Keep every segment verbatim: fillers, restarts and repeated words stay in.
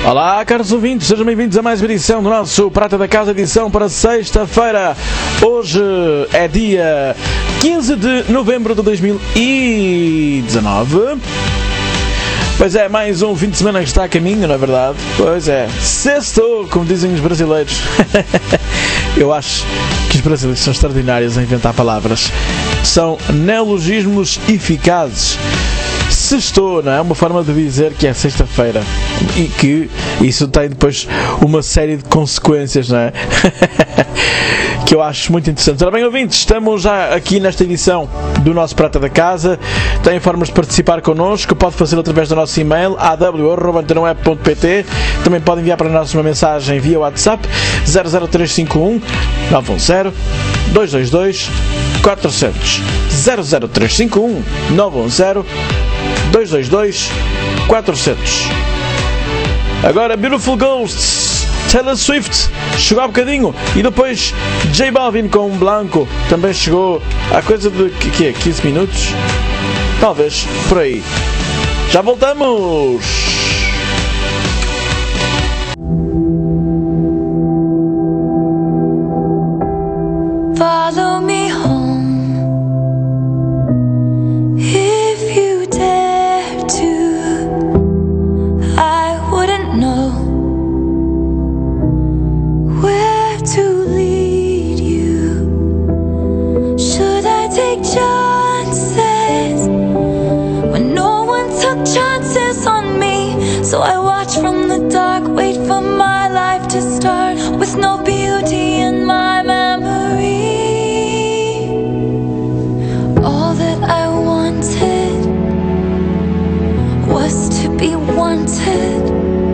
Olá, caros ouvintes, sejam bem-vindos a mais uma edição do nosso Prata da Casa, edição para sexta-feira. Hoje é dia quinze de novembro de dois mil e dezanove. Pois é, mais um fim de semana que está a caminho, não é verdade? Pois é, sextou, como dizem os brasileiros. Eu acho que os brasileiros são extraordinários a inventar palavras. São neologismos eficazes. Sextou, não é? Uma forma de dizer que é sexta-feira. E que isso tem depois uma série de consequências, não é? Que eu acho muito interessante. Ora bem, ouvintes, estamos já aqui nesta edição do nosso Prata da Casa. Tem formas de participar connosco. Pode fazê-lo através do nosso e-mail a w arroba antena web ponto p t. Também pode enviar para nós uma mensagem via WhatsApp zero zero três cinco um nove um zero dois dois dois quatro zero zero zero três cinco um nove um zero dois dois dois quatro zero zero. Agora Beautiful Ghosts, Taylor Swift chegou há bocadinho, e depois J Balvin com Blanco também chegou há coisa de que é, quinze minutos, talvez, por aí. Já voltamos! Follow me home if you dare to. I wouldn't know where to lead you. Should I take chances when no one took chances on me? So I watch from the dark, wait for my life to start with no beauty in my memory. All that I wanted was to be wanted.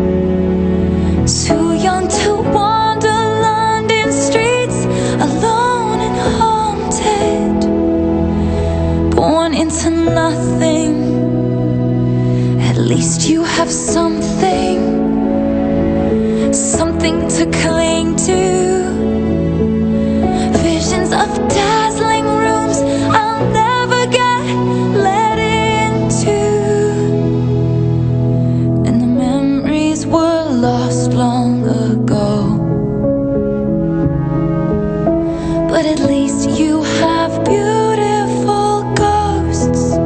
Too young to wander London streets, alone and haunted. Born into nothing. At least you have something, something to cling to. Visions of dazzling rooms I'll never get let into. And the memories were lost long ago. But at least you have beautiful ghosts.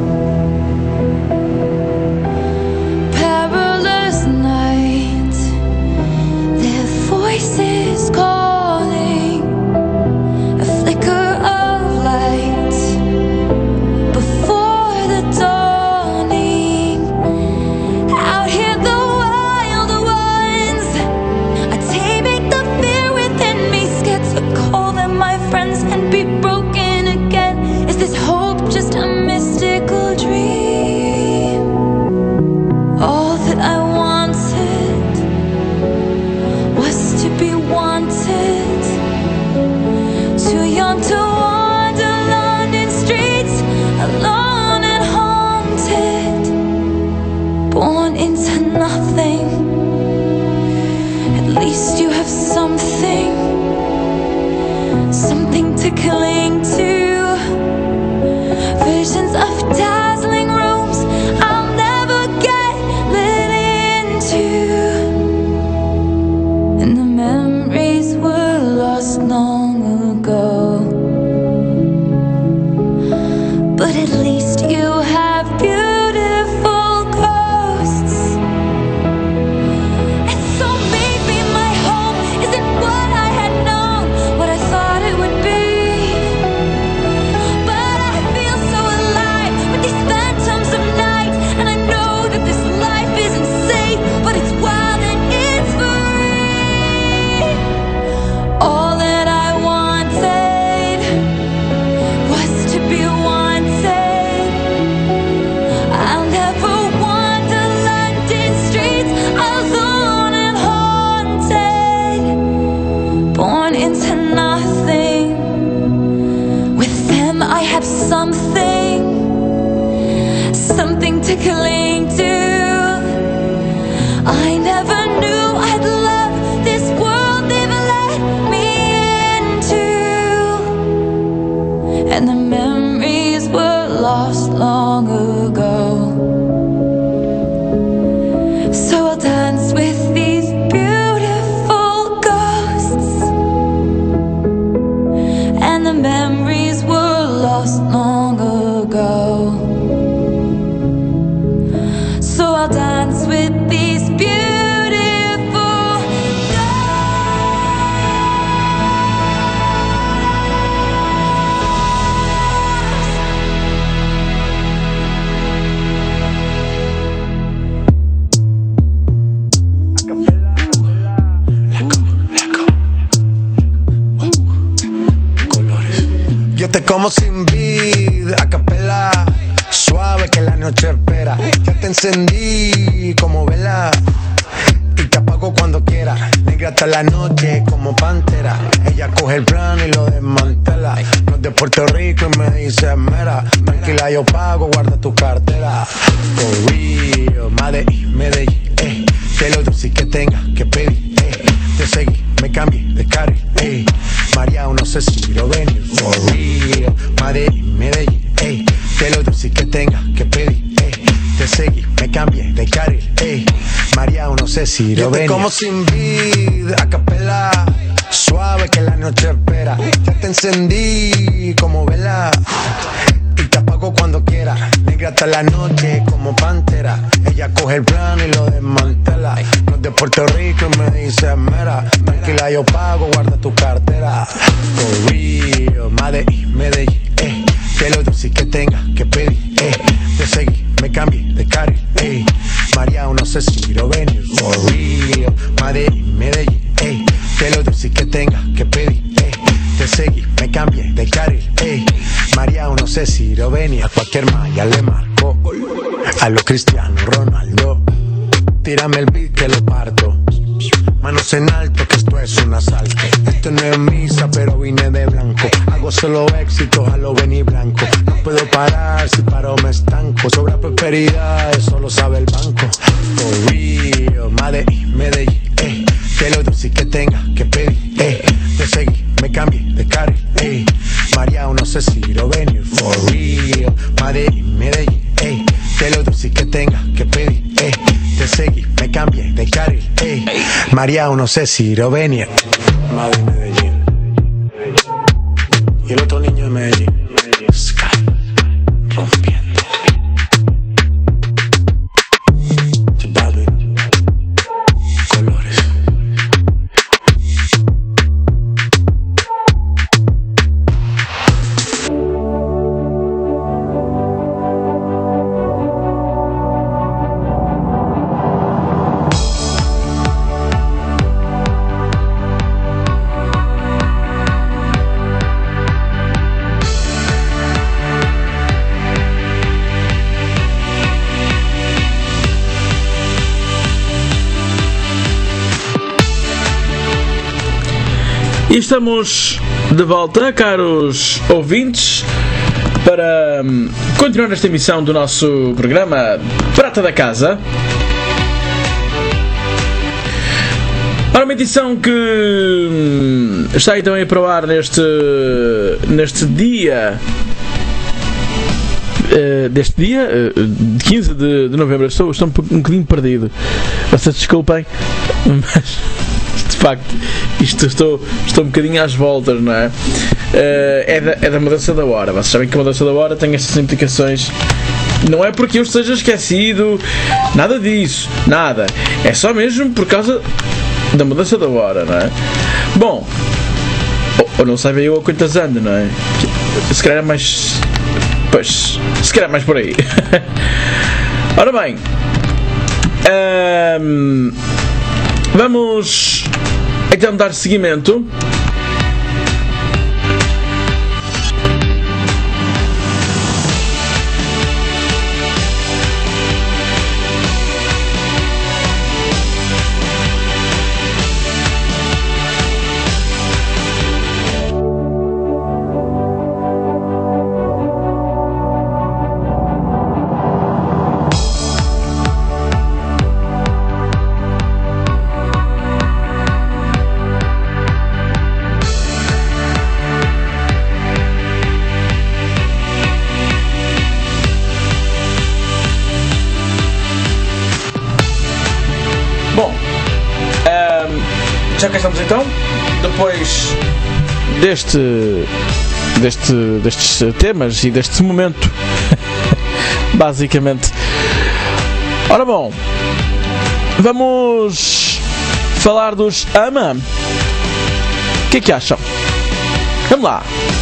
Perilous night, their voices calling, a flicker of light before the dawning. Out here the wild ones are taming the fear within me, scared to call them my friends and be broken again. Is this hope just a mystical dream? All that I wanted was to be wanted. Too young to wander London streets, alone and haunted. Born into nothing. At least you have something, something to cling to. Visions of dazzling rooms I'll never get let into. And the memories were lost long ago. But at least you have beautiful ghosts. And so maybe my home isn't what I had known, what I thought it would be. But I feel so alive with these phantoms of night, and I know that this life isn't safe, but it's wild and it's free. All that I wanted was to be wanted. I'll never wander London streets, alone and haunted. Born into nothing. With them I have something, something to cling to. I never knew I'd love this world they've let me into. And the memories were lost long ago. So I'll dance with como sin vid, a capela, suave que la noche espera. Ya te encendí como vela y te apago cuando quiera. Negra hasta la noche como pantera. Ella coge el plano y lo desmantela. No es de Puerto Rico y me dice mera. Tranquila, yo pago, guarda tu cartera. For real, Medellín, Medellín, eh. Que lo dulce que tenga que pedir, eh. Te seguí, me cambié de carril, eh. María, no sé si lo venir. For real, Medellín, Medellín, eh. Que lo dulce que tenga que pedir, eh. Te seguí, me cambié de carril, eh. María, no sé si lo venir. Como sin vid, a capela, suave que la noche espera. Ya te encendí como vela y te apago cuando quiera. Negra hasta la noche como pantera. Ella coge el plano y lo desmantela. No es de Puerto Rico y me dice mera. Tranquila, yo pago, guarda tu cartera. For real, Medellín, Medellín, eh. Que lo dulce que tenga que pedir, eh. Te seguí, me cambié de carril, eh. María, no sé si lo venir. For real, Medellín, Medellín, eh. Que lo dulce que tenga que pedir, eh. Te seguí, me cambié de carril, eh. María, no sé si lo venir. A cualquier malla le marco. A lo Cristiano Ronaldo. Tírame el beat que lo parto. Manos en alto, que esto es un asalto. Esto no es misa, pero vine de blanco. Hago solo éxito, a lo venir blanco. No puedo parar, si paro me estanco. Sobra prosperidad, eso lo sabe el banco. For real, Medellín, Medellín, eh. Que lo dulce que tenga que pedir, eh. Te seguí, me cambié de carril, eh. María, no sé si lo venir. For real, Medellín, Medellín, eh. Que lo dulce que tenga que pedir, eh. Te seguí, me cambié de carril, eh. María, no sé si lo venir. Madrid, Medellín. Y el otro niño de Medellín. Sky, rompiendo. Baldwin, colores. E estamos de volta, caros ouvintes, para hum, continuar esta emissão do nosso programa Prata da Casa. Ora, uma edição que hum, está aí também para o ar neste, neste dia... Uh, deste dia, uh, de quinze de, de novembro. Estou, estou um, um bocadinho perdido. Vocês desculpem, mas... de facto, isto estou, estou um bocadinho às voltas, não é? Uh, é, da, é da mudança da hora. Vocês sabem que a mudança da hora tem estas implicações. Não é porque eu esteja esquecido, nada disso, nada. É só mesmo por causa da mudança da hora, não é? Bom, ou, ou não sabem eu a quantas ando, não é? Se calhar é mais. Pois, se calhar é mais por aí. Ora bem, um, vamos então dar seguimento. Já cá estamos então, depois deste, deste, destes temas e deste momento, basicamente. Ora bom, vamos falar dos AMA. O que é que acham? Vamos lá.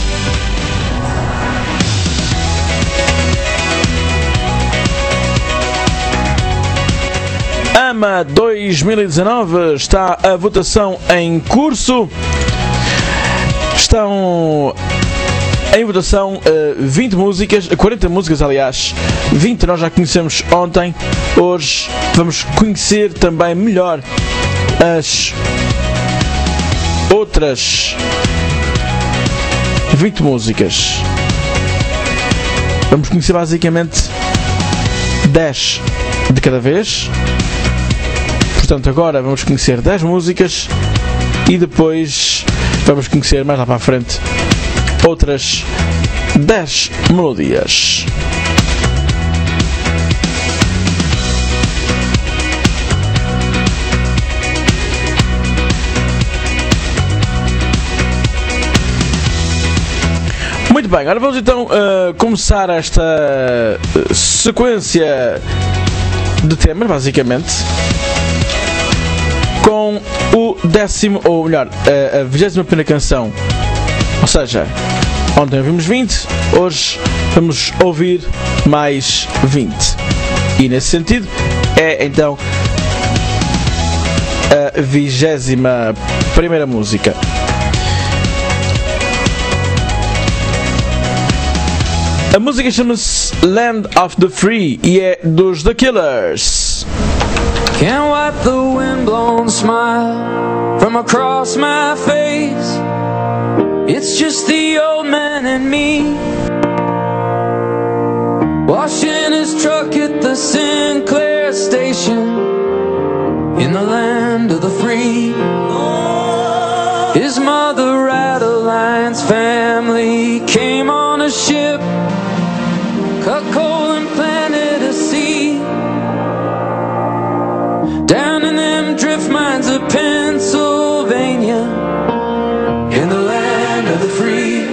AMA dois mil e dezanove, está a votação em curso. Estão em votação uh, vinte músicas, quarenta músicas aliás, vinte nós já conhecemos ontem, hoje vamos conhecer também melhor as outras vinte músicas. Vamos conhecer basicamente dez de cada vez. Portanto, agora vamos conhecer dez músicas e depois vamos conhecer mais lá para a frente outras dez melodias. Muito bem, agora vamos então uh, começar esta uh, sequência de temas, basicamente, com o décimo, ou melhor, a, a vigésima primeira canção. Ou seja, ontem ouvimos vinte, hoje vamos ouvir mais vinte. E nesse sentido, é então a vigésima primeira música. A música chama-se Land of the Free e é dos The Killers. Can't wipe the windblown smile from across my face. It's just the old man and me, washing his truck at the Sinclair station in the land of the free. His mother, Adeline's family, came on a ship, cut coal and planted a seed down in them drift mines of Pennsylvania, in the land of the free.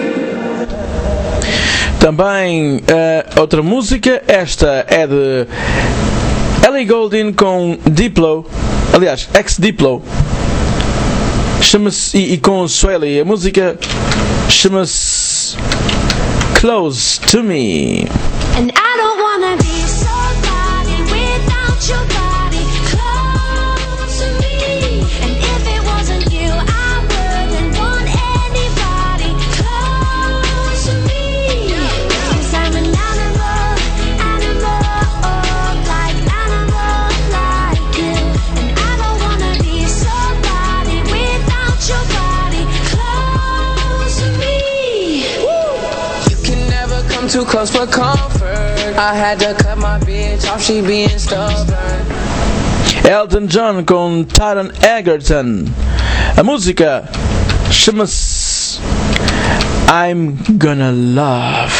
Também uh, outra música, esta é de Ellie Goulding com Diplo, aliás, ex-Diplo, chama-se, e, e com Swelly, a música chama-se Close to Me. And I don't wanna be somebody without your body close to me. And if it wasn't you, I wouldn't want anybody close to me. 'Cause I'm an animal, animal, like animal, like you. And I don't wanna be somebody without your body close to me. You can never come too close for comfort. I had to cut my bitch off, she being stubborn. Elton John com Taron Egerton. A música chama-se I'm Gonna Love.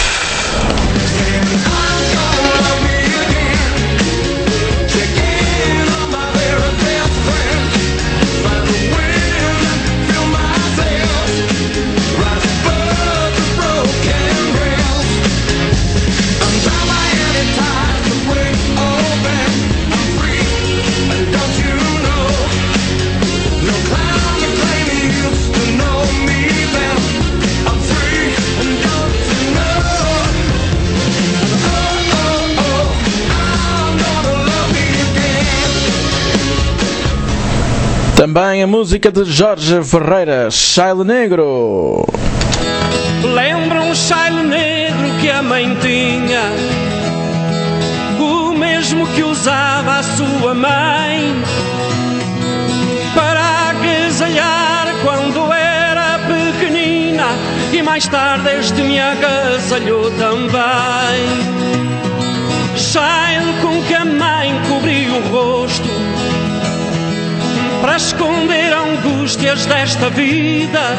Também a música de Jorge Ferreira, Chile Negro. Lembra um chile negro que a mãe tinha, o mesmo que usava a sua mãe para agasalhar quando era pequenina, e mais tarde este me agasalhou também. Chile com que a mãe cobria o rosto para esconder angústias desta vida.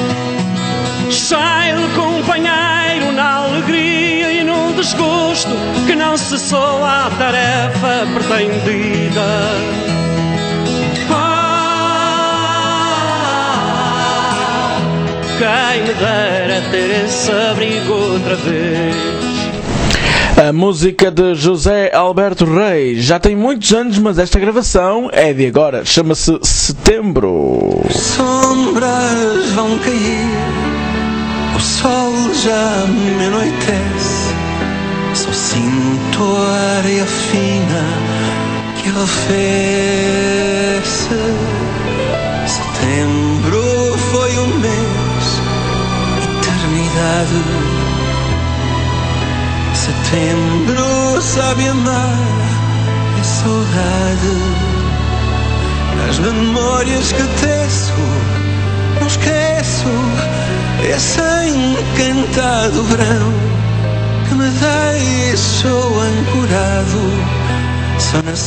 Chile, companheiro na alegria e no desgosto, que não cessou a tarefa pretendida. Ah, quem me dera ter esse abrigo outra vez. A música de José Alberto Reis já tem muitos anos, mas esta gravação é de agora, chama-se Setembro. Sombras vão cair, o sol já me anoitece, só sinto a areia fina que arrefece. Setembro foi um mês, eternidade. saudade. Setembro sabe amar a saudade. As memórias que teço, não esqueço esse encantado verão que me deixou ancorado só na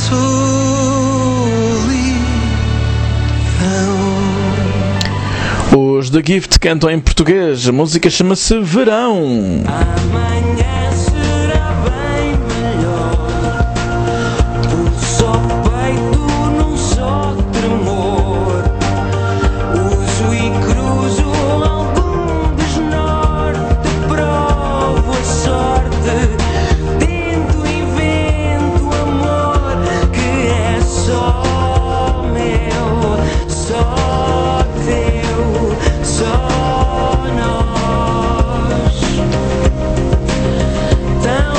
solidão. Os The Gift cantam em português, a música chama-se Verão. Amanhã será bem melhor. Uso o peito num só tremor. Uso e cruzo algum desnorte. Provo a sorte. Tento e invento amor que é só meu, só teu, só nós. Tão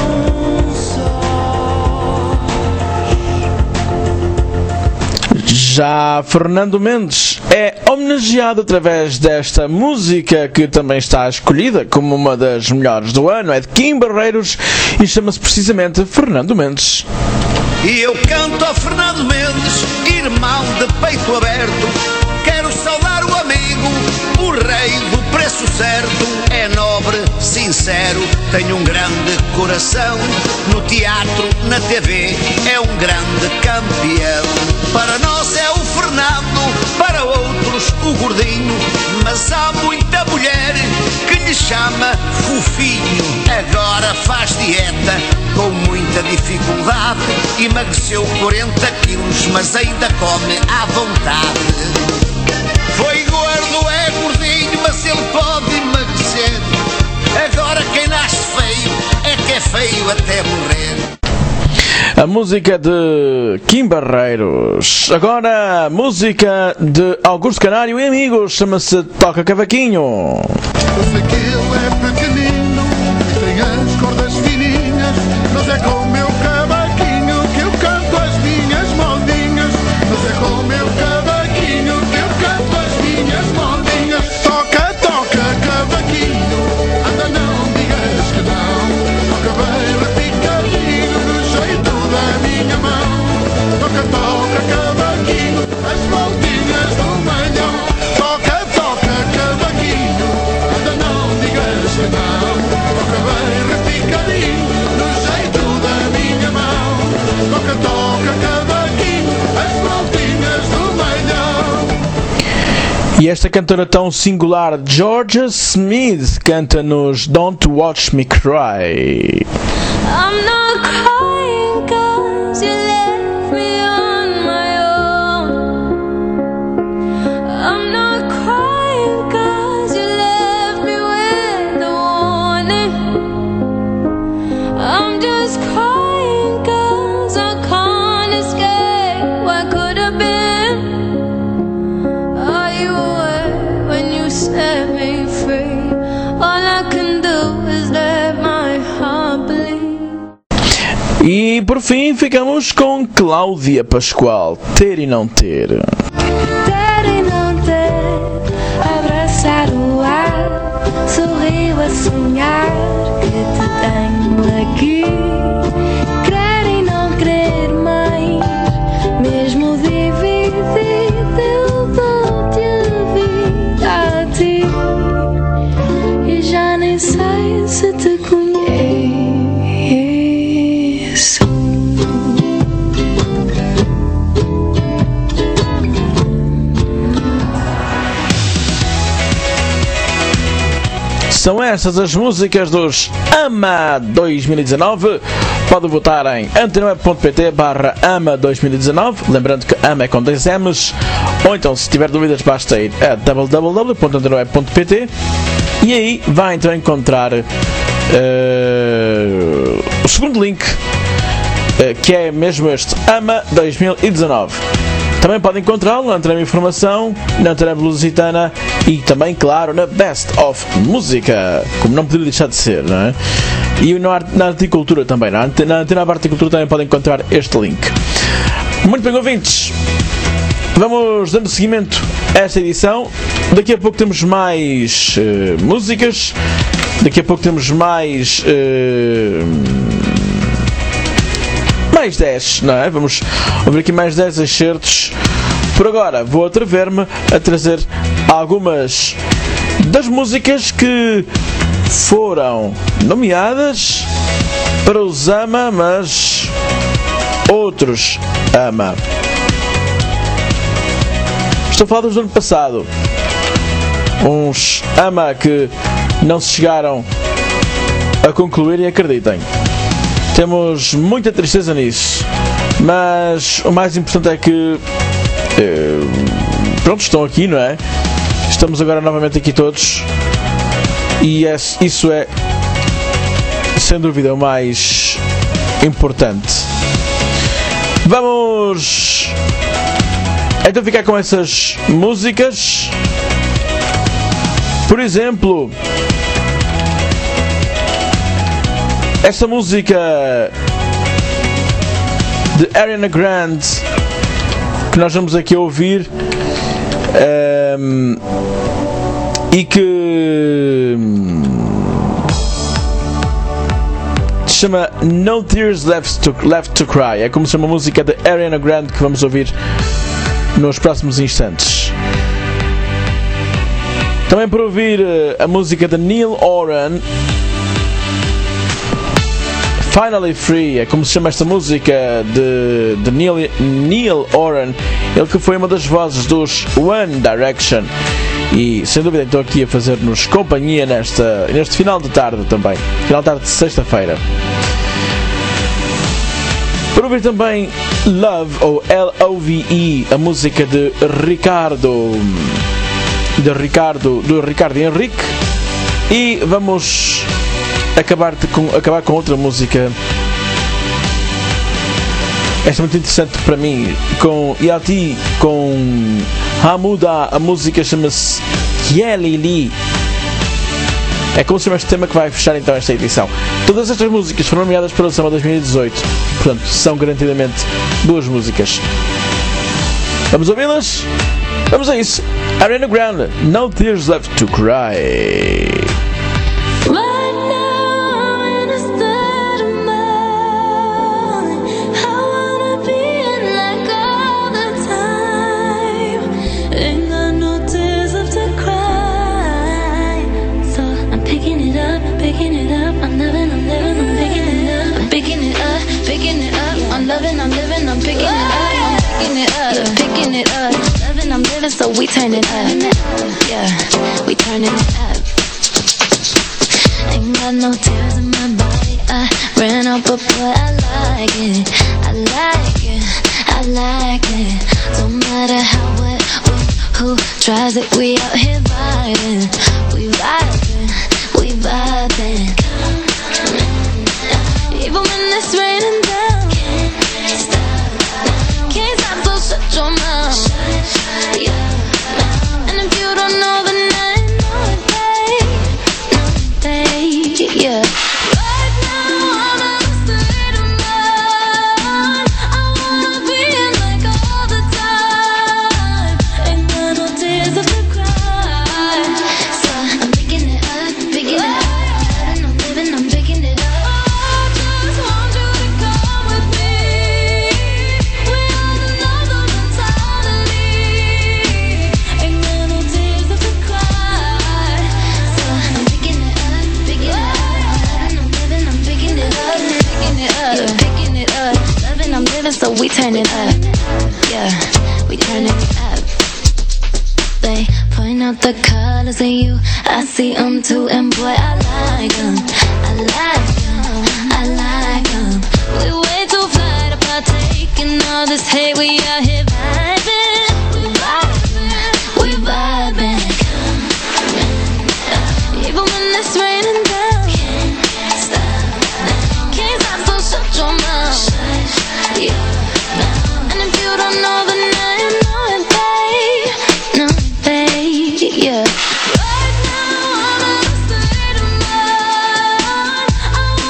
Já Fernando Mendes é homenageado através desta música que também está escolhida como uma das melhores do ano. É de Kim Barreiros e chama-se precisamente Fernando Mendes. E eu canto a Fernando Mendes, irmão de peito aberto. Quero saudar o amigo, o rei do preço certo. É nobre, sincero, tem um grande coração. No teatro, na T V, é um grande campeão. Para nós é o Fernando, para outros o gordinho. Mas há muita mulher que lhe chama fofinho. Agora faz dieta com muita dificuldade. Emagreceu quarenta quilos, mas ainda come à vontade. Foi gordo, é gordinho, mas ele pode emagrecer. Agora quem nasce feio é que é feio até morrer. A música de Kim Barreiros. Agora a música de Augusto Canário e amigos, chama-se Toca Cavaquinho. Eu sei que ele é pequenino e tem as cordas fininhas, mas é com o meu cavaquinho que eu canto as minhas modinhas. Mas é com o meu cavaquinho que eu canto as minhas modinhas. Toca, toca, cavaquinho, anda não digas que não. Toca bem repicadinho no jeito da minha mão. Toca, toca, cavaquinho, as voltinhas do malhão. Toca, toca, cavaquinho, anda não digas que não. Toca bem repicadinho no jeito da minha mão. Toca, toca, cavaquinho, as voltinhas do malhão. E esta cantora tão singular, Georgia Smith, canta-nos Don't Watch Me Cry. I'm not crying 'cause you left me on my own. I'm not crying 'cause you left me with a warning. I'm just crying 'cause I can't escape what could have been. Are you aware when you set me free? All I can do is let my heart bleed. E por fim ficamos com Cláudia Pascoal, Ter e Não Ter. Ter e não ter, abraçar o ar, sorriu a sonhar que te tenho aqui. Crer e não crer mais, mesmo dividido, eu dou-te a vida a ti. E já nem sei se te conheço. São estas as músicas dos AMA dois mil e dezanove. Pode votar em antena ponto pt barra ama dois mil e dezanove. Lembrando que AMA é com dois M's. Ou então, se tiver dúvidas, basta ir a w w w ponto antena ponto pt e aí vai então encontrar uh, o segundo link, uh, que é mesmo este, AMA dois mil e dezanove. Também pode encontrá-lo na Antena Informação, na Antena Lusitana e também, claro, na Best of Música, como não poderia deixar de ser, não é? E na, na Articultura também, na Antena, na Antena Articultura também podem encontrar este link. Muito bem, ouvintes, vamos dando seguimento a esta edição. Daqui a pouco temos mais uh, músicas Daqui a pouco temos mais uh, mais dez, não é? Vamos ouvir aqui mais dez excertos. Por agora vou atrever-me a trazer algumas das músicas que foram nomeadas para os ama, mas outros ama. Estou a falar dos do ano passado. Uns ama que não se chegaram a concluir, e acreditem, temos muita tristeza nisso, mas o mais importante é que eh, pronto, estão aqui, não é? Estamos agora novamente aqui todos, e é, isso é sem dúvida o mais importante. Vamos então ficar com essas músicas. Por exemplo, esta música de Ariana Grande que nós vamos aqui ouvir, um, e que se chama No Tears Left to, Left to Cry. É como se chama a música de Ariana Grande que vamos ouvir nos próximos instantes. Também para ouvir a música de Neil Horan, Finally Free. É como se chama esta música de, de Neil, Neil Horan, ele que foi uma das vozes dos One Direction, e sem dúvida estou aqui a fazer-nos companhia nesta, neste final de tarde também, final de tarde de sexta-feira. Para ouvir também Love, ou L O V E, a música de Ricardo de Ricardo, do Ricardo Henrique. E vamos acabar, de, com, acabar com outra música. Esta é muito interessante para mim, com Yati, com Hamuda. A música chama-se Kielili. É como se chama este tema que vai fechar então esta edição. Todas estas músicas foram nomeadas para o Samba dois mil e dezoito, portanto são garantidamente boas músicas. Vamos ouvi-las? Vamos a isso. Ariana Grande, No Tears Left to Cry. So we turn it up, yeah, we turn it up. Ain't got no tears in my body, I ran up, but boy, I like it, I like it, I like it. Don't matter how, what, who, who tries it, we out here vibing, we vibing, we vibing. Even when it's raining down, can't stop, can't stop, so shut your mouth. Yeah. And if you don't know, then I know it, babe, know it, babe, yeah. Right now I'm in a state of mind, I wanna be in like all the time. Ain't got no tears left to cry, so I'm picking it up, picking it up. And I'm living, I'm picking it up. I just want you to come with me. We are the love of mentality. Ain't got no tears left to cry, so I'm picking it up, picking it up. And I'm living, I'm picking it up, picking it up, yeah, picking it up. Loving, I'm living, so we turn it up, yeah, we turn it up. They point out the colors in you, I see them too, and boy, I like them, I like them, I like them. We way too fly to partake in all this hate, we out here vibing, we vibing, we vibing. Even when it's raining down, can't stop, can't stop, so shut your mouth, yeah. And if you don't know, then I know it, babe, know it, babe, yeah. Right now I'm in a state of mind, I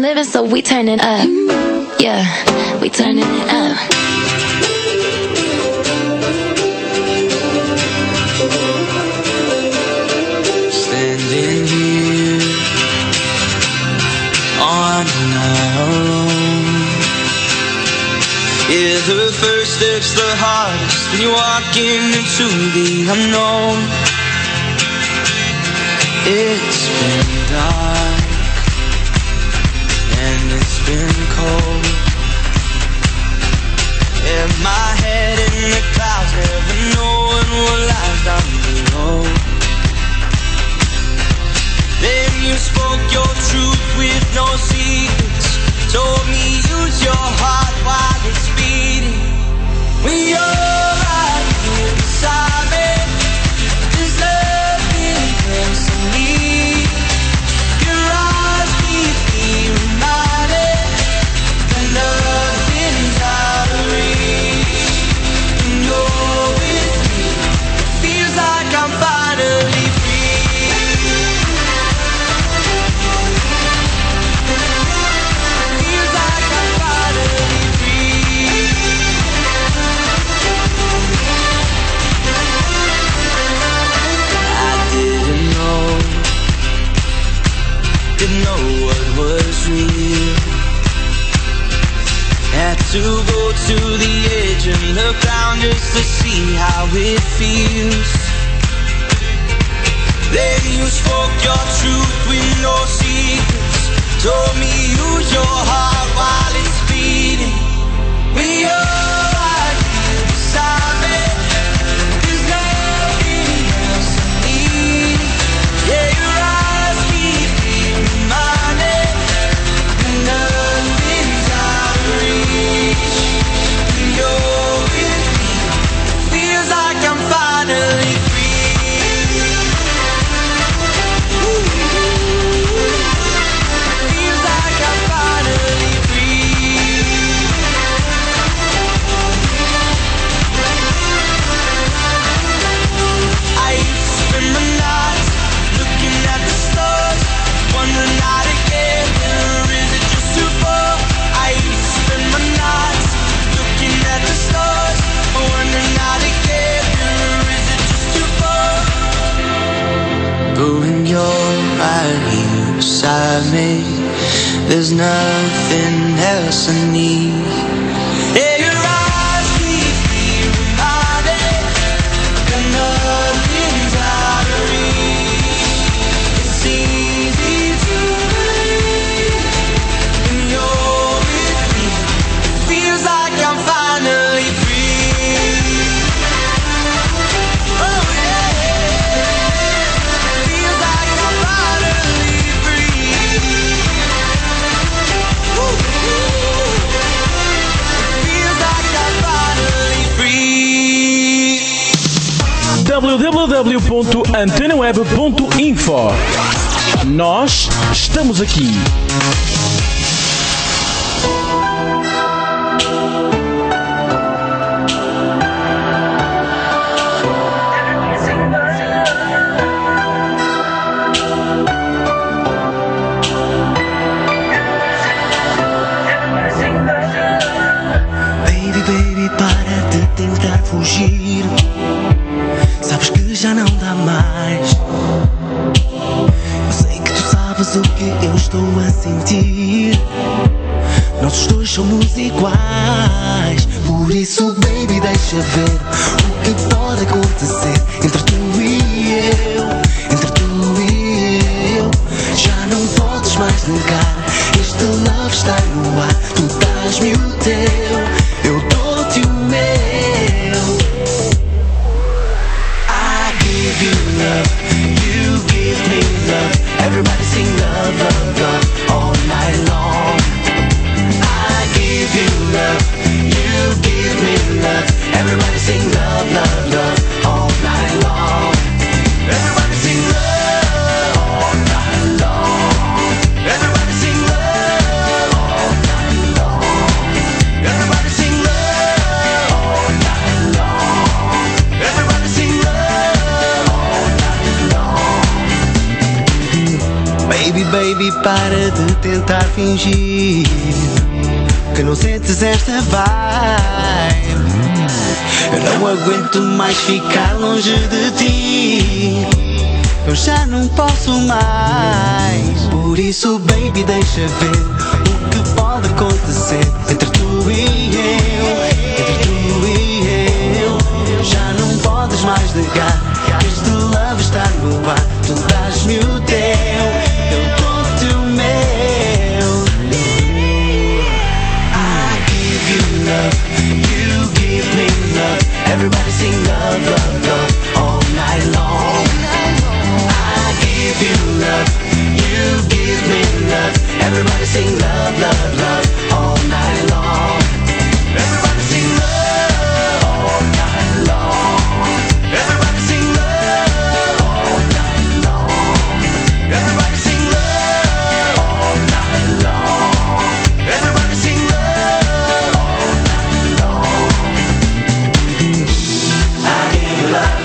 living, so we turning up. Yeah, we turning it up. Standing here on our own. Yeah, the first step's the hardest when you're walking into the unknown. It's been dark and it's been cold. Yeah, my head in the clouds, never knowing what lies down below. Then you spoke your truth with no secrets. Told me use your heart while it's beating. When you're right here beside me, there's nothing else I need. Your eyes keep me reminded that nothing's out of reach. When you're with me, it feels like I'm finally free. Didn't know what was real. Had to go to the edge and look down just to see how it feels. Then you spoke your truth with no secrets. Told me use your heart while it's beating. When you're right here beside me, there's nothing else I need. Yeah, your eyes keep me reminded that nothing's out of reach. When you're with me, it feels like I'm finally free. Ooh. Feels like I'm finally free. I used to spend my nights looking at the stars, wondering how to get there, or is it just too far? I used to spend my nights looking at the stars, wondering how to get there, or is it just too far? But when you're right here beside me, there's nothing else I need. Yeah, your eyes keep me reminded that nothing's out of reach. It's easy to believe when you're with me. It feels like I'm finally free. Oh yeah, feels like I'm finally free. Ooh. Feels like I'm finally free. w w w ponto antena web ponto info. Nós estamos aqui. Baby, baby, para de tentar fugir. Sabes que já não dá mais. Eu sei que tu sabes o que eu estou a sentir. Nós os dois somos iguais. Por isso, baby, deixa ver o que pode acontecer entre tu e eu. Entre tu e eu. Já não podes mais negar. Este love está no ar. Tu dás-me o teu, eu dou-te o meu. I give you love, you give me love. Everybody sing love, love, love all night long. I give you love, you give me love. Everybody sing love, love, love all night long. Everybody sing love all night long. Everybody sing love all night long. Everybody sing love all night long. Everybody sing love all night long. Baby, baby, baby, para de tentar fingir que não sentes esta vibe. Eu não aguento mais ficar longe de ti, eu já não posso mais. Por isso, baby, deixa ver o que pode acontecer entre tu e eu, entre tu e eu. Já não podes mais negar que este love está no ar. Tu dás-me o teu, eu dou-te o meu. I give you love, you give me love. Everybody sing love, love, love all night long. I give you love, you give me love. Everybody sing love, love, love all night long. Everybody sing love all night long. Everybody sing love all night long. Everybody sing love all night long. Everybody sing love all night long. I give you love.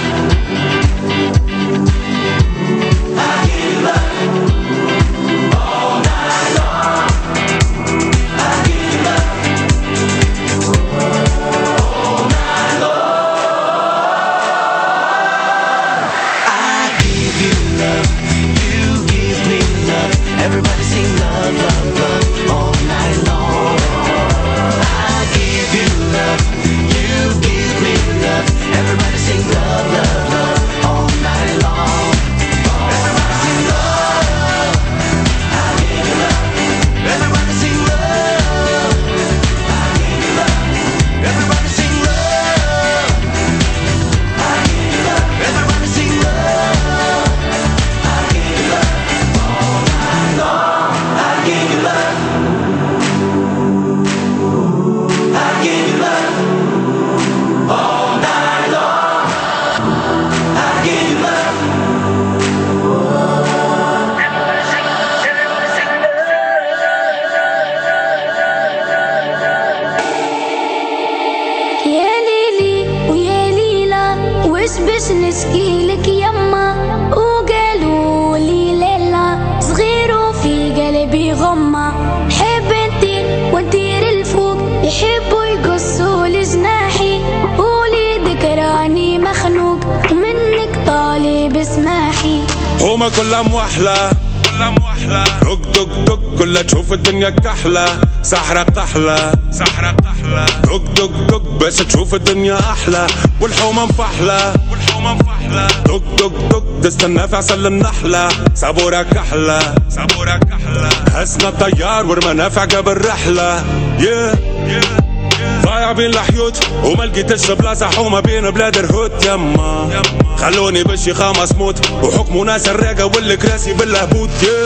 I give you love all night long. I give you love all night long. I give you love, you give me love. Everybody sing love, love, love all night long. I give you love, you give me love. Everybody sing love, love, love all night long. Everybody sing love. I give you love. Everybody sing love. I give you love. Everybody sing love. I give you love. Everybody sing love. I give you love all night long. I give you love. I give you love all night long. I give you love. يا ليلي ويا ليلى وش باش نشكيلك يما وقالوا لي ليلى صغير وفي قلبي غمة حب انتي وانتير الفوق يحبوا يقصوا لجناحي قولي ذكراني مخنوق ومنك طالب اسماحي هما كلها موحلة كلها موحلة دق دق دق كلها تشوف الدنيا كحلة سحرة قحلة سحرة قحلة دق دق دق باش تشوف الدنيا أحلى والحومة مفحلة والحومة مفحلة دق دق دق تستنى في عسل النحلة صبورة كحلة صبورة كحلة هزنا الطيار والمنافع قبل رحلة yeah. yeah. ضايع بين الحيوت وما لقيتش بلاصة حومة بين بلاد الهوت يما خلوني بالشيخة مسموت وحكموا ناس الراقة والكراسي بالهبوط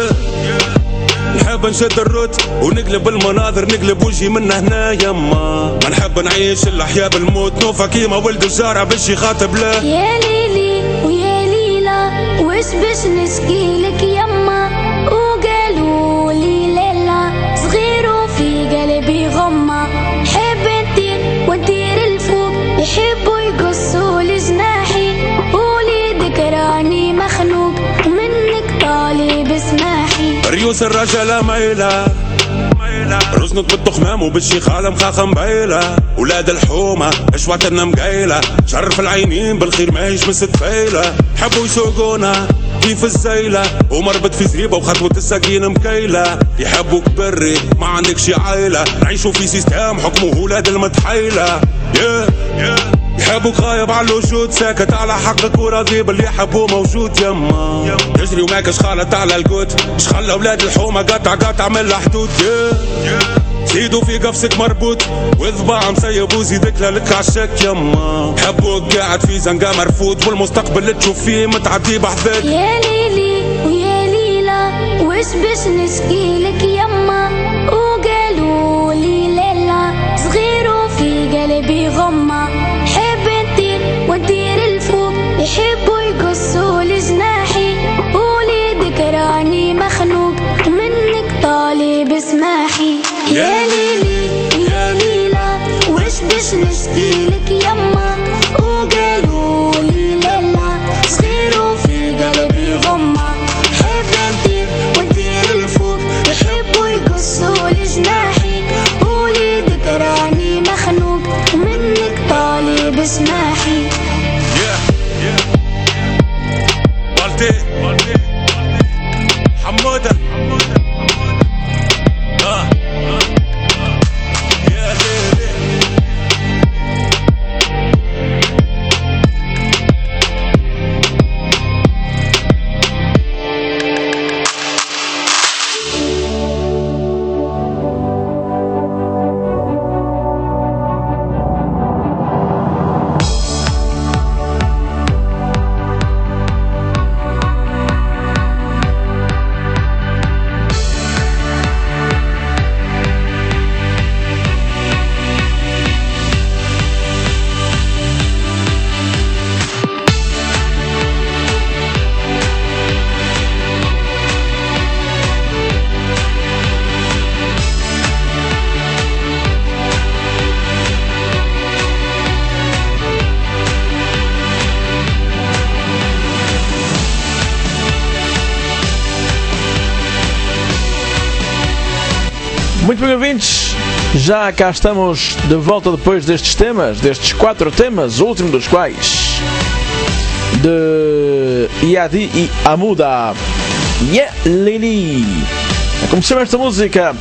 نحب نشد الروت ونقلب المناظر نقلب وجهي من هنا يما ما نحب نعيش الأحياء بالموت نوفا كيما ولد الجارة بالشيخة بلا يا ليلي ويا ليلى وش باش نشكيلك يما وقالوا لي ليلى صغير وفي قلبي غمة حب انتي وانتير الفوق يحبوا يقصوا لجناحي قولي ذكراني مخنوق ومنك طالب اسماحي ريوس الرجالة مايلة رزنت بالتخمام وبالشيخة مخاخة مبيلة ولاد الحومة اشواتنا مقيلة شرف العينين بالخير ماهيش مستفيلة حبوا يسوقونا كيف الزيلة ومربط في زريبة وخطوة السكين مكيلة يحبوك بري ما عندكش عيلة نعيشوا في سيستم حكمه ولاد المتحيلة yeah. yeah. يحبوك غايب على الوجود ساكت على حقك وراضي باللي يحبوه موجود يما تجري وماكش خالط على القوت شخلى اولاد الحومة قطع قطع من الحدود زيدوا في قفصك مربوط وذباع مسيب وزيدك لك عشاك يما حبوك قاعد في زنقة مرفوض والمستقبل اللي تشوف فيه متعدي بحذاك يا ليلي ويا ليلى وش باش نشكيلك يما وقالوا لي ليلى صغير وفي قلبي غمة حب انتي وانتير الفوق يحبوا يقصوا لجناحي قولي ذكراني مخنوق ومنك طالب اسماحي يا ليلي يا ليلى وش باش نشكيلك يما وقالوا لي ليلى صغير وفي قلبي غمة حب انتي وانتير الفوق تسمحي Yeah, yeah. بالتي حمودة آه يا ليلي Muito bem, ouvintes, já cá estamos de volta depois destes temas, destes quatro temas, o último dos quais de Yadi e Amuda. Yeah, Lili. Como se chama esta música?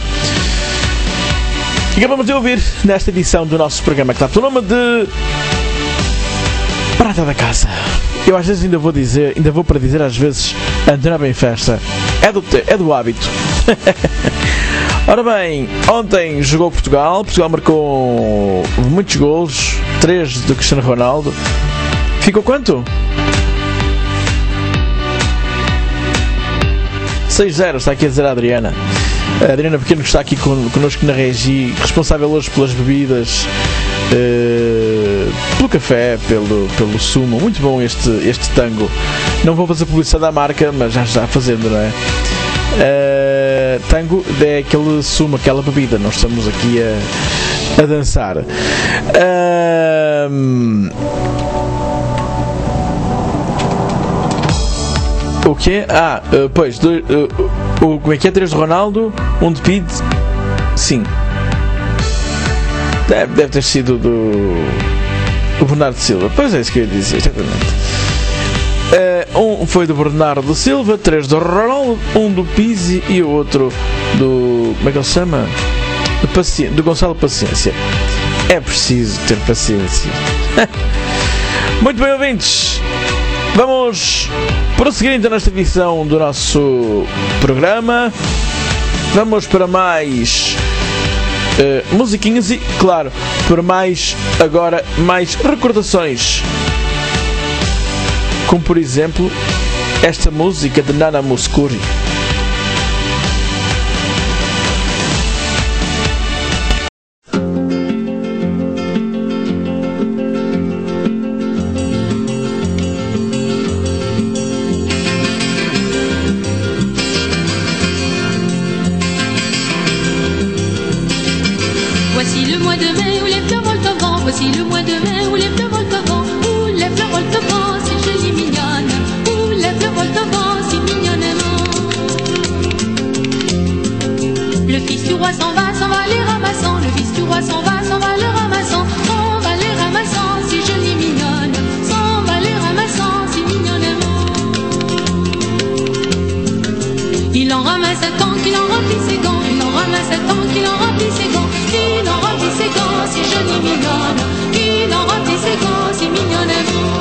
E acabamos de ouvir nesta edição do nosso programa que está pelo nome de Prata da Casa. Eu às vezes ainda vou dizer, ainda vou para dizer às vezes André Bem Festa. É do, é do hábito. Ora bem, ontem jogou Portugal. Portugal marcou muitos golos, três do Cristiano Ronaldo. Ficou quanto? seis a zero, está aqui a dizer a Adriana. A Adriana Pequeno, que está aqui connosco na Regi, responsável hoje pelas bebidas, uh, pelo café, pelo, pelo sumo. Muito bom este, este tango. Não vou fazer publicidade à marca, mas já está fazendo, não é? Uh, tango é aquele sumo, aquela bebida. Nós estamos aqui a, a dançar. Uh, o quê? Ah, uh, pois, do, uh, o, como é que é? Três de Ronaldo, um de Pide. Sim. Deve, deve ter sido do o Bernardo Silva. Pois é, isso que eu ia dizer, exatamente. Uh, um foi do Bernardo Silva, três do Ronaldo, um do Pizzi e o outro do... como é que ele se chama? Do, Paci... do Gonçalo Paciência. É preciso ter paciência. Muito bem, ouvintes. Vamos prosseguir então nesta edição do nosso programa. Vamos para mais uh, musiquinhas e, claro, para mais, agora, mais recordações. Como, por exemplo, esta música de Nana Mouskouri. Voici le mois de mai où les fleurs volent au vent. Voici le mois de mai où les fleurs volent au vent. Où les fleurs volent au vent, c'est joli mignonne. Où les fleurs volent au vent, si mignonnement. Le fils du roi s'en va, s'en va les ramassant. Le fils du roi s'en va, s'en va le ramassant. S'en va les ramassant, si joli mignonne. S'en va les ramassant, si mignonnement. Il en ramasse tant qu'il en remplit ses gants. Il en ramasse tant qu'il en remplit ses gants. Il en remplit ses gants, si joli mignonne. Il en remplit ses gants, si mignonnement.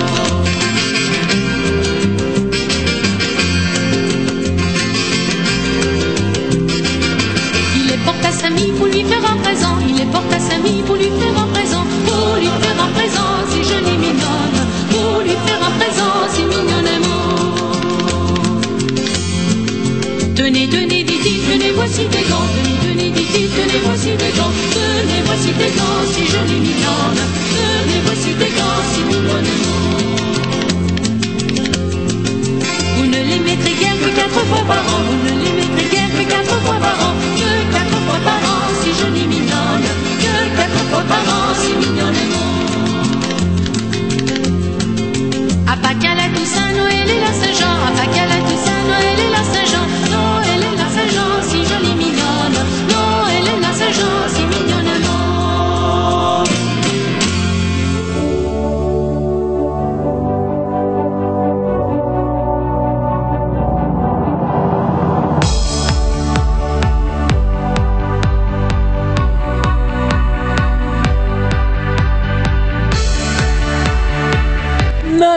Il les porte à sa mie pour lui faire un présent. Il les porte à sa mie pour lui faire un présent. Pour lui faire un présent, si joli mignonne. Pour lui faire un présent, si mignonnement. Tenez, tenez, dit-il, tenez, voici des gants. Tenez, tenez, dit-il, tenez, voici des gants. Tenez, voici des gants, si joli mignonne. Tenez, voici des gants, si mignonnement. Vous ne les mettrez guère que quatre fois par an. Vous ne les mettrez guère que quatre fois par an. Que quatre fois par an, si joli mignonne. Que quatre fois par an, si mignonnement. À Pâques, à la Toussaint, Noël et la Saint-Jean. À Pâques, à la Toussaint, Noël et la Saint-Jean. Noël et la Saint-Jean, si joli mignonne. Noël et la Saint-Jean, si mignonnement.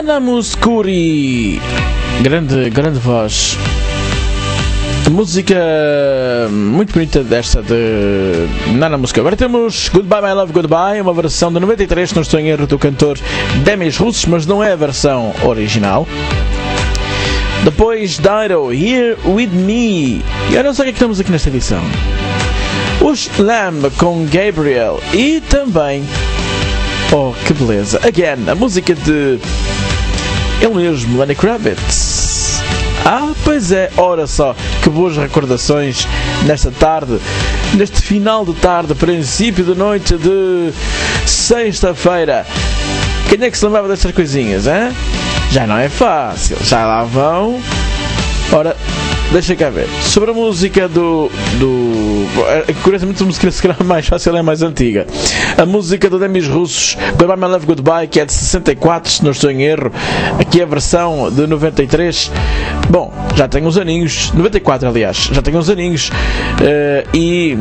Nana Mouskouri. Grande, grande voz. Música muito bonita desta de Nana Mouskouri. Agora temos Goodbye My Love Goodbye, uma versão de noventa e três, se não estou em erro, do cantor Demis Roussos, mas não é a versão original. Depois Dido, Here With Me. E olha só o que é que temos aqui nesta edição. Os Lamb com Gabriel e também, oh que beleza, Again, a música de ele mesmo, Lenny Kravitz. Ah, pois é, ora só, que boas recordações nesta tarde, neste final de tarde, princípio de noite de sexta-feira. Quem é que se lembrava destas coisinhas, hein? Já não é fácil, já lá vão. Ora, deixa cá ver. Sobre a música do... do curiosamente a música se calhar mais fácil é mais antiga. A música do Demis Roussos, Goodbye My Love Goodbye, que é de sessenta e quatro, se não estou em erro. Aqui a versão de noventa e três. Bom, já tem uns aninhos. noventa e quatro, aliás. Já tem uns aninhos. Uh, e...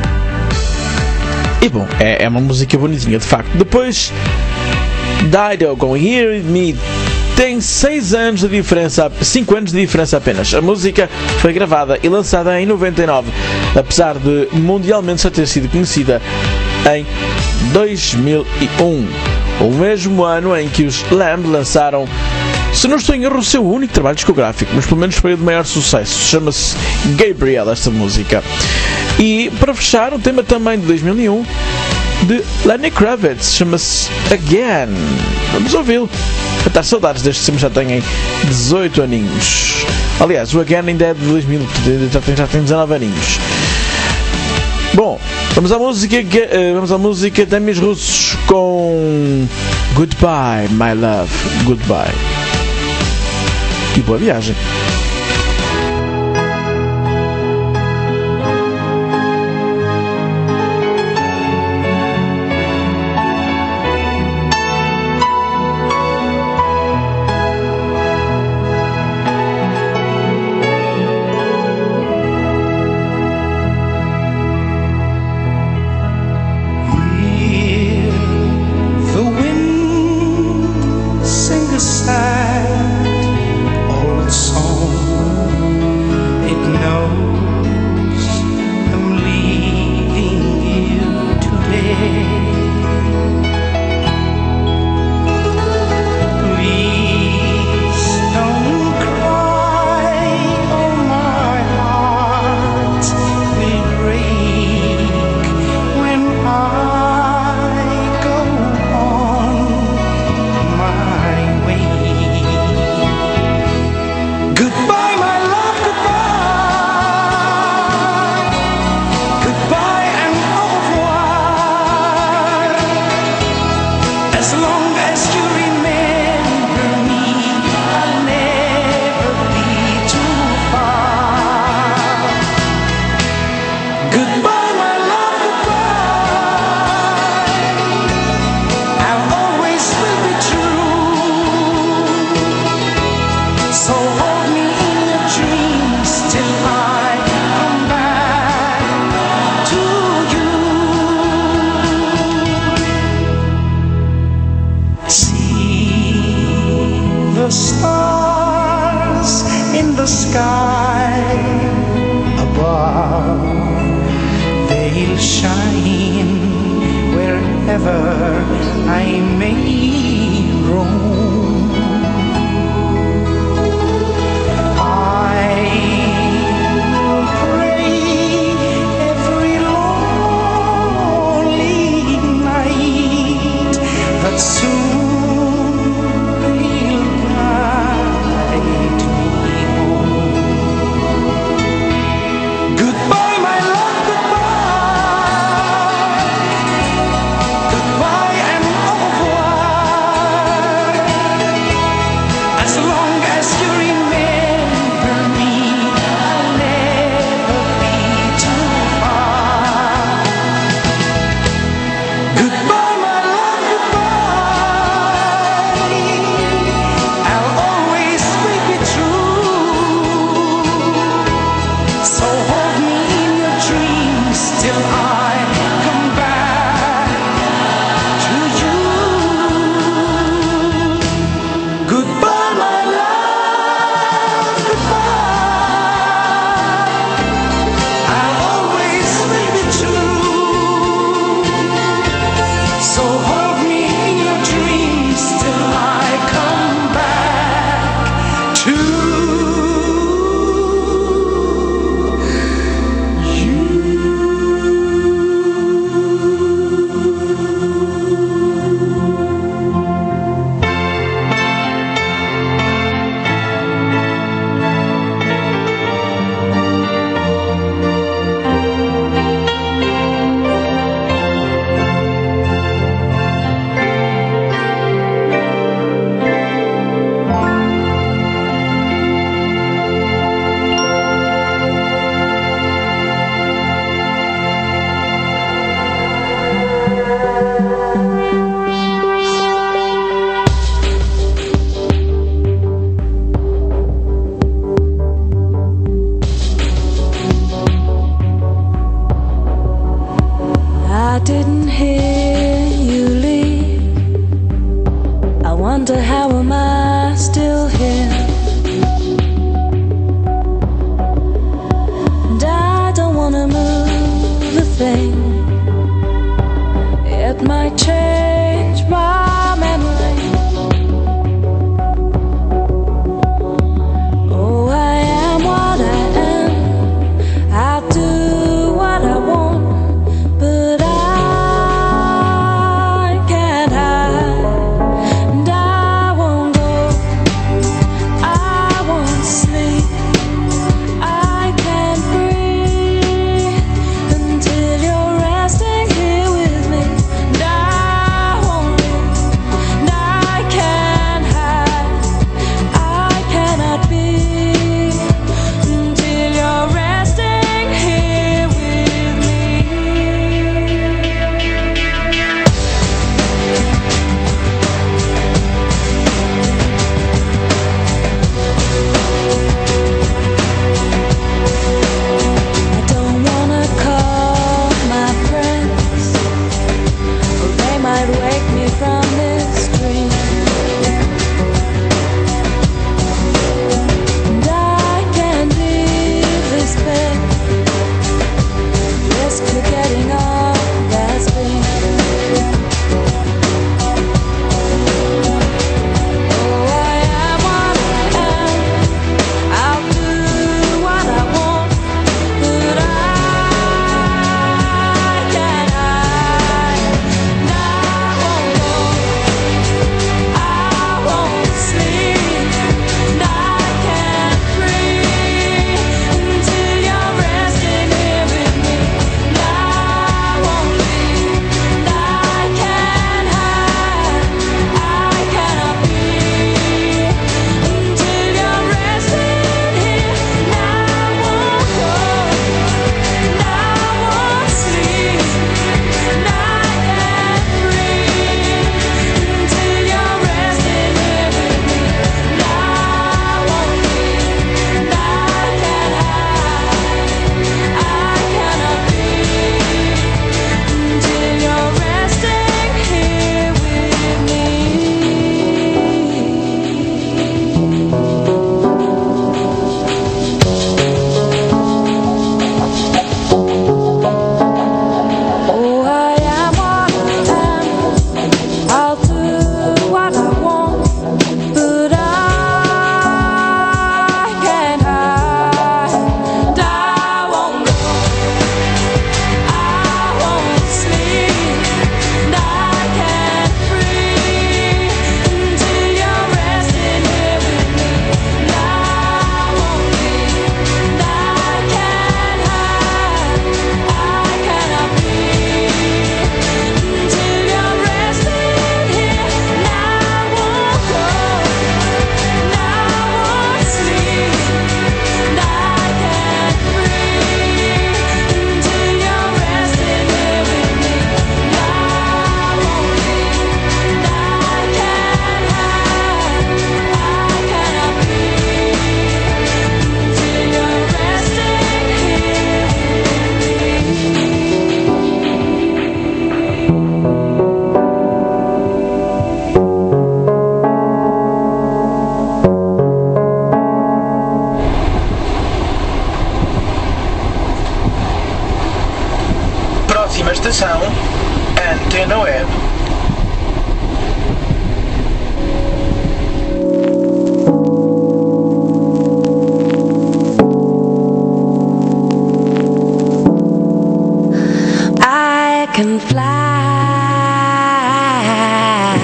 E bom, é, é uma música bonitinha, de facto. Depois, Dido com Here With Me. Tem seis anos de diferença, cinco anos de diferença apenas. A música foi gravada e lançada em noventa e nove, apesar de mundialmente só ter sido conhecida em dois mil e um, o mesmo ano em que os Lamb lançaram, se não estou em erro, o seu único trabalho discográfico, mas pelo menos foi o de maior sucesso. Chama-se Gabriel, esta música. E para fechar, um tema também de dois mil e um, de Lenny Kravitz, chama-se Again. Vamos ouvi-lo. A estar saudades destes filmes, já têm dezoito aninhos. Aliás, o Again ainda é de dois mil, já tem, já tem dezanove aninhos. Bom, vamos à música, vamos à música Demis Roussos com Goodbye My Love Goodbye. E boa viagem. Goodbye and au revoir. I didn't hear you leave. I wonder how am I still here. And I don't wanna move a thing. It might change my memory. Oh, I am what I am. I'll do what I want. But I can't hide, and I won't go, I won't sleep, I can't breathe until you're resting here with me. And I won't leave, and I can't hide, I cannot be until you're resting here with me. I don't wanna call my friends, or they might wake me from this dream. And I can't leave this bed, risk forgetting all that's been. Oh, I am what I am. I'll do what I want, but I can't hide. And I won't go, I won't sleep, and I can't breathe until you're resting here with me. And I won't leave, and I can't hide, I cannot be until you're resting here. And I won't go, and I won't sleep, and I can't breathe until you're resting here with me. And I won't leave, and I can't hide, I cannot be until you're resting here with me. Oh, I am what I am. I'll do what I want, but I can't hide. And I won't go, I won't sleep, and I can't breathe until you're resting here with me. And I won't leave, and I can't hide, I cannot be until you're resting here. And I won't go, and I won't sleep, and I can't breathe until you're resting here with me. And I won't leave, and I can't hide, I cannot be until you're resting Próxima estação, Antena Web. I can fly,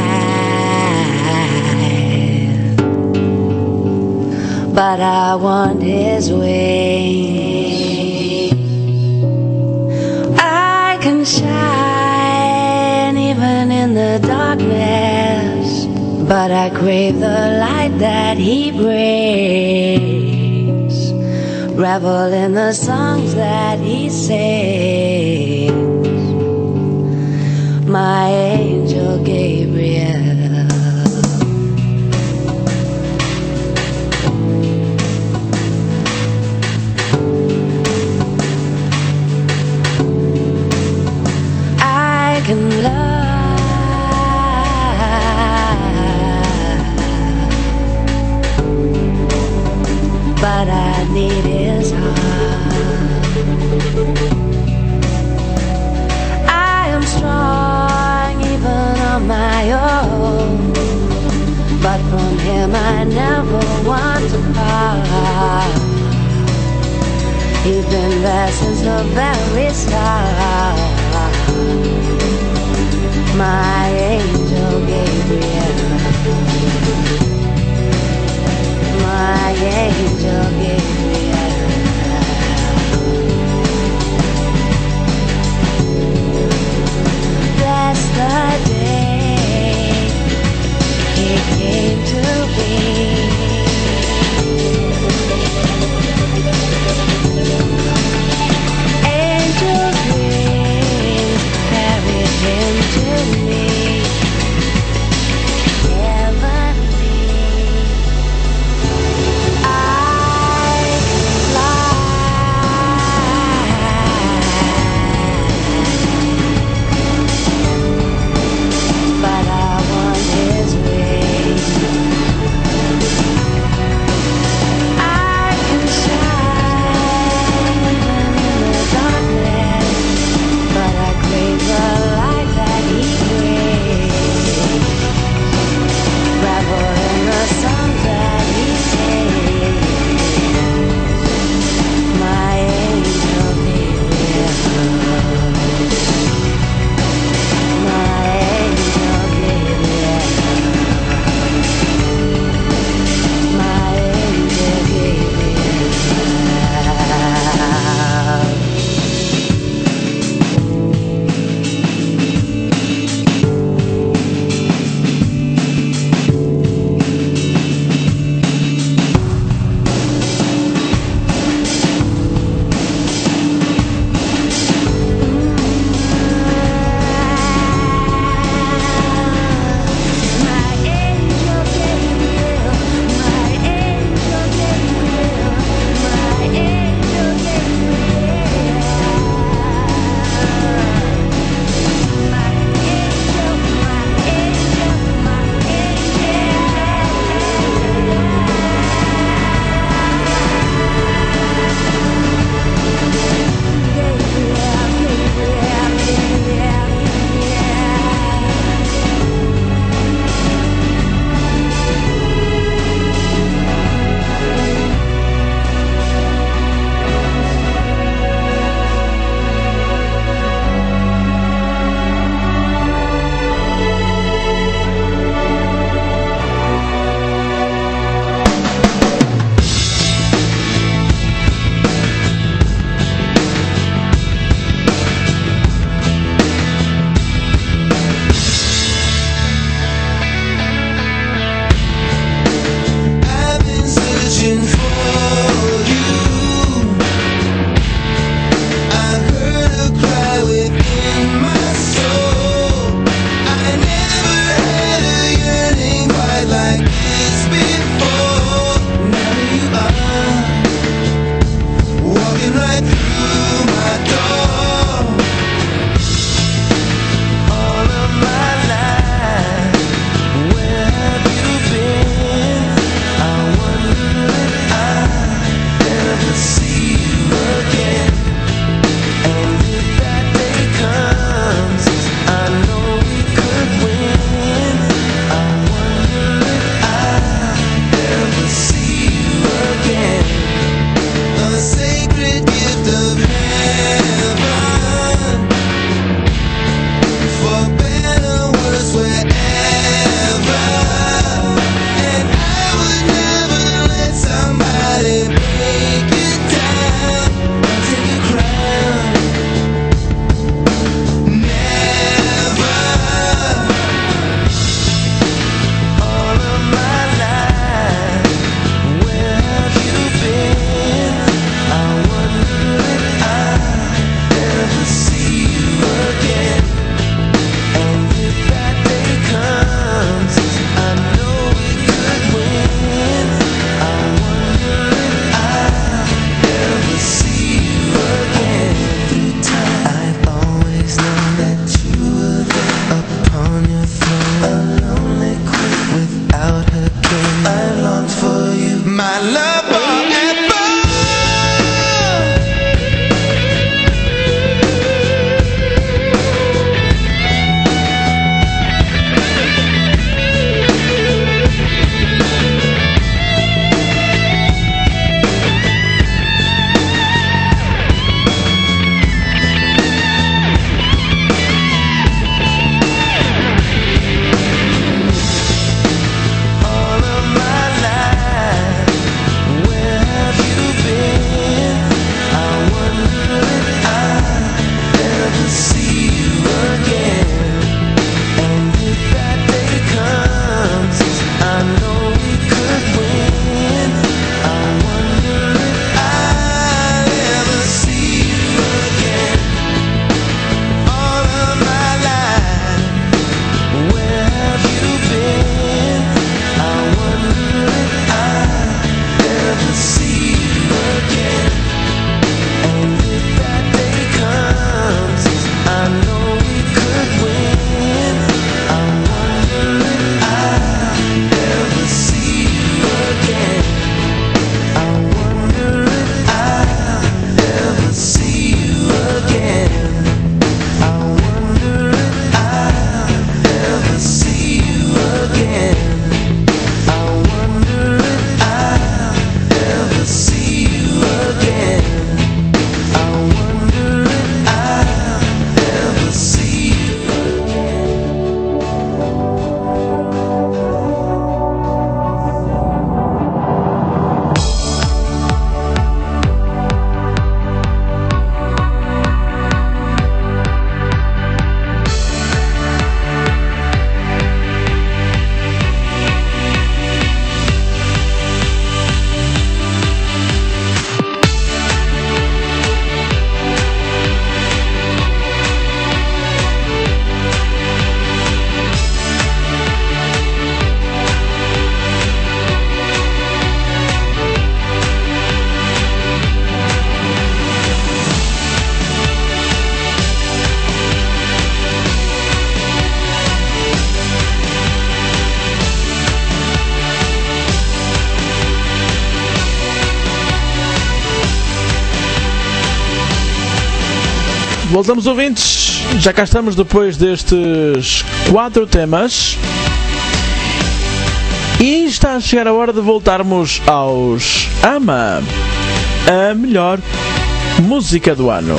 but I want his wings. I can shine even in the darkness, but I crave the light that he brings. Revel in the songs that he sings. My angel Gabriel. I can love, but I need his heart. I am strong even on my own, but from him I never want to part. He's been there since the very start. My angel Gabriel, my angel Gabriel. That's the day he came to be. Angels with Voltamos, ouvintes, já cá estamos depois destes quatro temas e está a chegar a hora de voltarmos aos AMA, a melhor música do ano.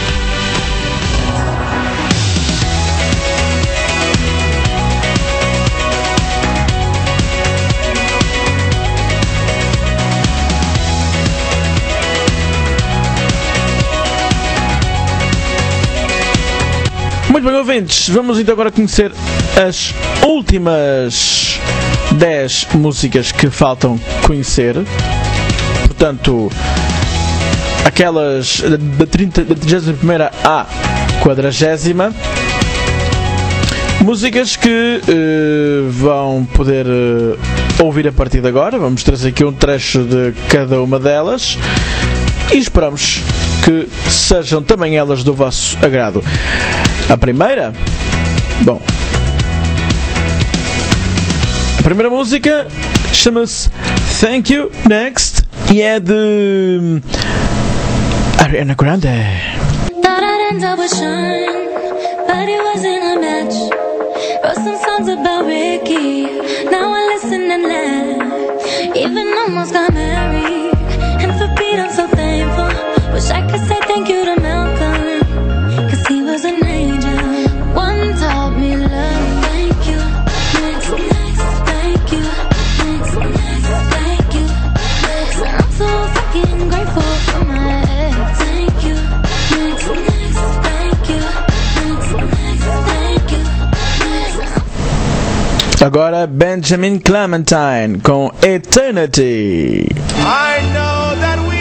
Muito bem, ouvintes, vamos então agora conhecer as últimas dez músicas que faltam conhecer. Portanto, aquelas da trigésima primeira à quadragésima. Músicas que uh, vão poder uh, ouvir a partir de agora. Vamos trazer aqui um trecho de cada uma delas e esperamos que sejam também elas do vosso agrado. A primeira, bom, a primeira música chama-se Thank You Next e é de Ariana Grande. Thought I'd end up with Sean, but it wasn't a match. Wrote some songs about Ricky, now I listen and laugh. Even almost got married, and for Pete I'm so thankful. Wish I could say thank you to Malcolm, cause he was an angel. One taught me love. Thank you, next, next, thank you, next, next, thank you, next. I'm so fucking grateful for my ex. Thank you, next, next, thank you, next, next, thank you, next. Agora Benjamin Clementine com Eternity. I know that we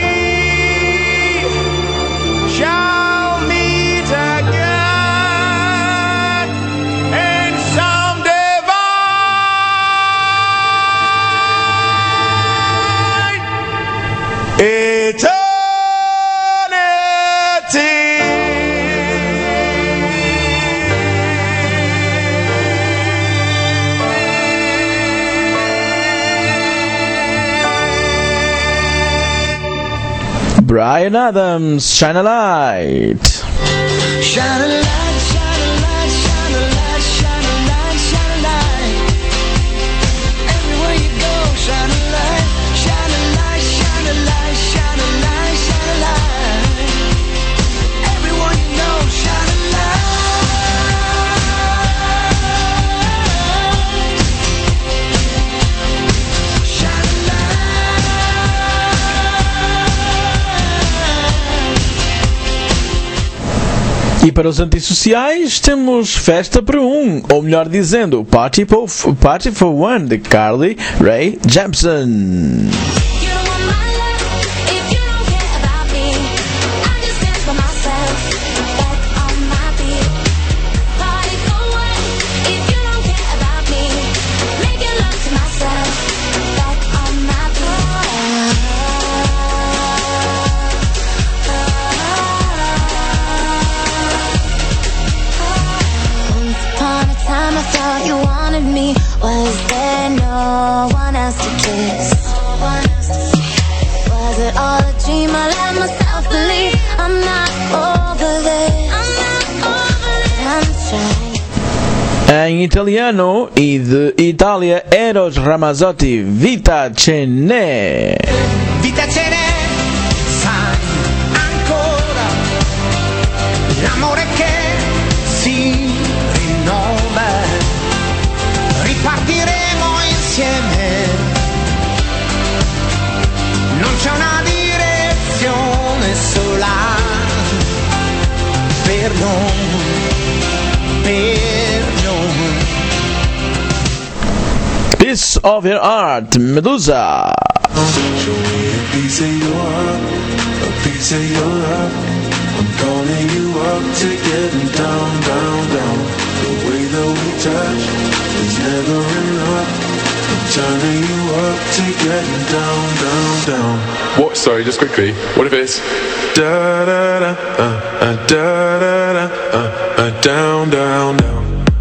shall meet again in some divine eternity. Bryan Adams, Shine a Light. Shine a light, shine a light, shine a light, shine a light, shine a light. Everywhere you go, shine a light, shine a light, shine a light, shine a light, shine a light. Everyone you know, shine a light. Shine a light. E para os antissociais temos Festa por Um, ou melhor dizendo, Party for, Party for One, de Carly Rae Jepsen. Was there no one else to kiss? Was it all a dream? I let myself believe I'm not over this. I'm not over it. I'm trying. Em italiano e de Itália, Eros Ramazzotti, Vita ce n'è. Vita ce n'è, sai ancora l'amore che si rinnova. Ripartiremo insieme, non c'è una direzione sola per noi, per noi. Piece of Your Heart, Medusa. Show me a piece of your heart, a piece of your heart. I'm calling you up to getting down, down, down. The way that we touch is never enough. I'm turning you up to getting down, down, down. What? Sorry, just quickly. What if it's Da da da, uh, uh, da da da, uh, uh, down, down, down.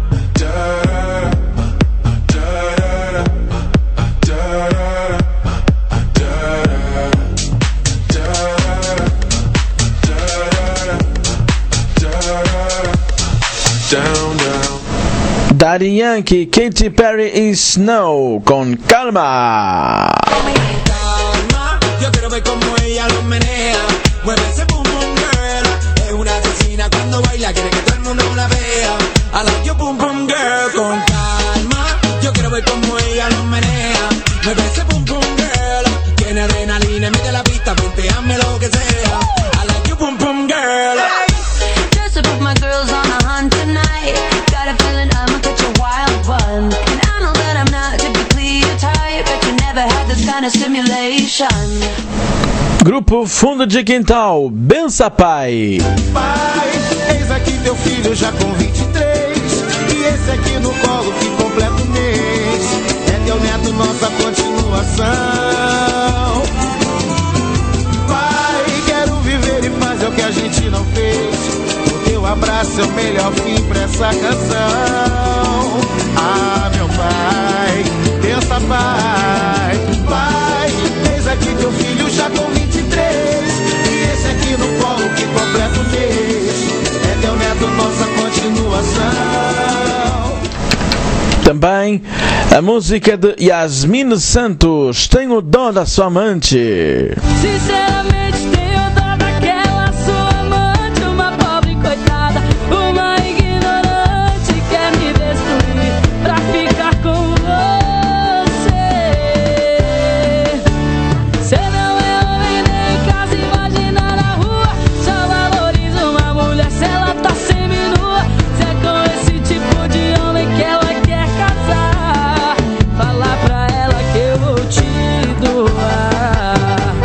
Daddy Yankee, Katy Perry y Snow con Calma. Calma, yo quiero ver cómo ella lo menea. Mueve ese boom boom girl. Es una asesina cuando baila, quiere que todo el mundo la vea. I like your boom boom girl. Con calma, yo quiero ver cómo ella lo menea. Mueve ese boom boom girl. Tiene adrenalina, mete la pista, ponteame lo que sea. I like your boom boom girl. Just to put my girls on a hunt tonight. Got a feeling I'ma catch a wild one. And I know that I'm not typically your type, but you never had this kind of stimulation. Grupo Fundo de Quintal, Bença Pai. Pai, eis aqui teu filho já com vinte e três. E esse aqui no colo que completa o mês. É teu neto, nossa continuação. Pai, quero viver e fazer o que a gente não fez. O teu abraço é o melhor fim pra essa canção. Ah, meu pai, pensa, pai. Pai, eis aqui teu filho já com vinte e três. E esse aqui no colo que completa o mês. É teu neto, nossa continuação. Também a música de Yasmine Santos, Tenho Dó da Sua Amante. Sinceramente tenho dó daquela sua amante, uma pobre coitada, uma ignorante, quer me destruir pra ficar com você. Cê não é homem nem em casa, imagina na rua. Só valoriza uma mulher se ela tá seminua. Se é com esse tipo de homem que ela quer casar, fala pra ela que eu vou te doar.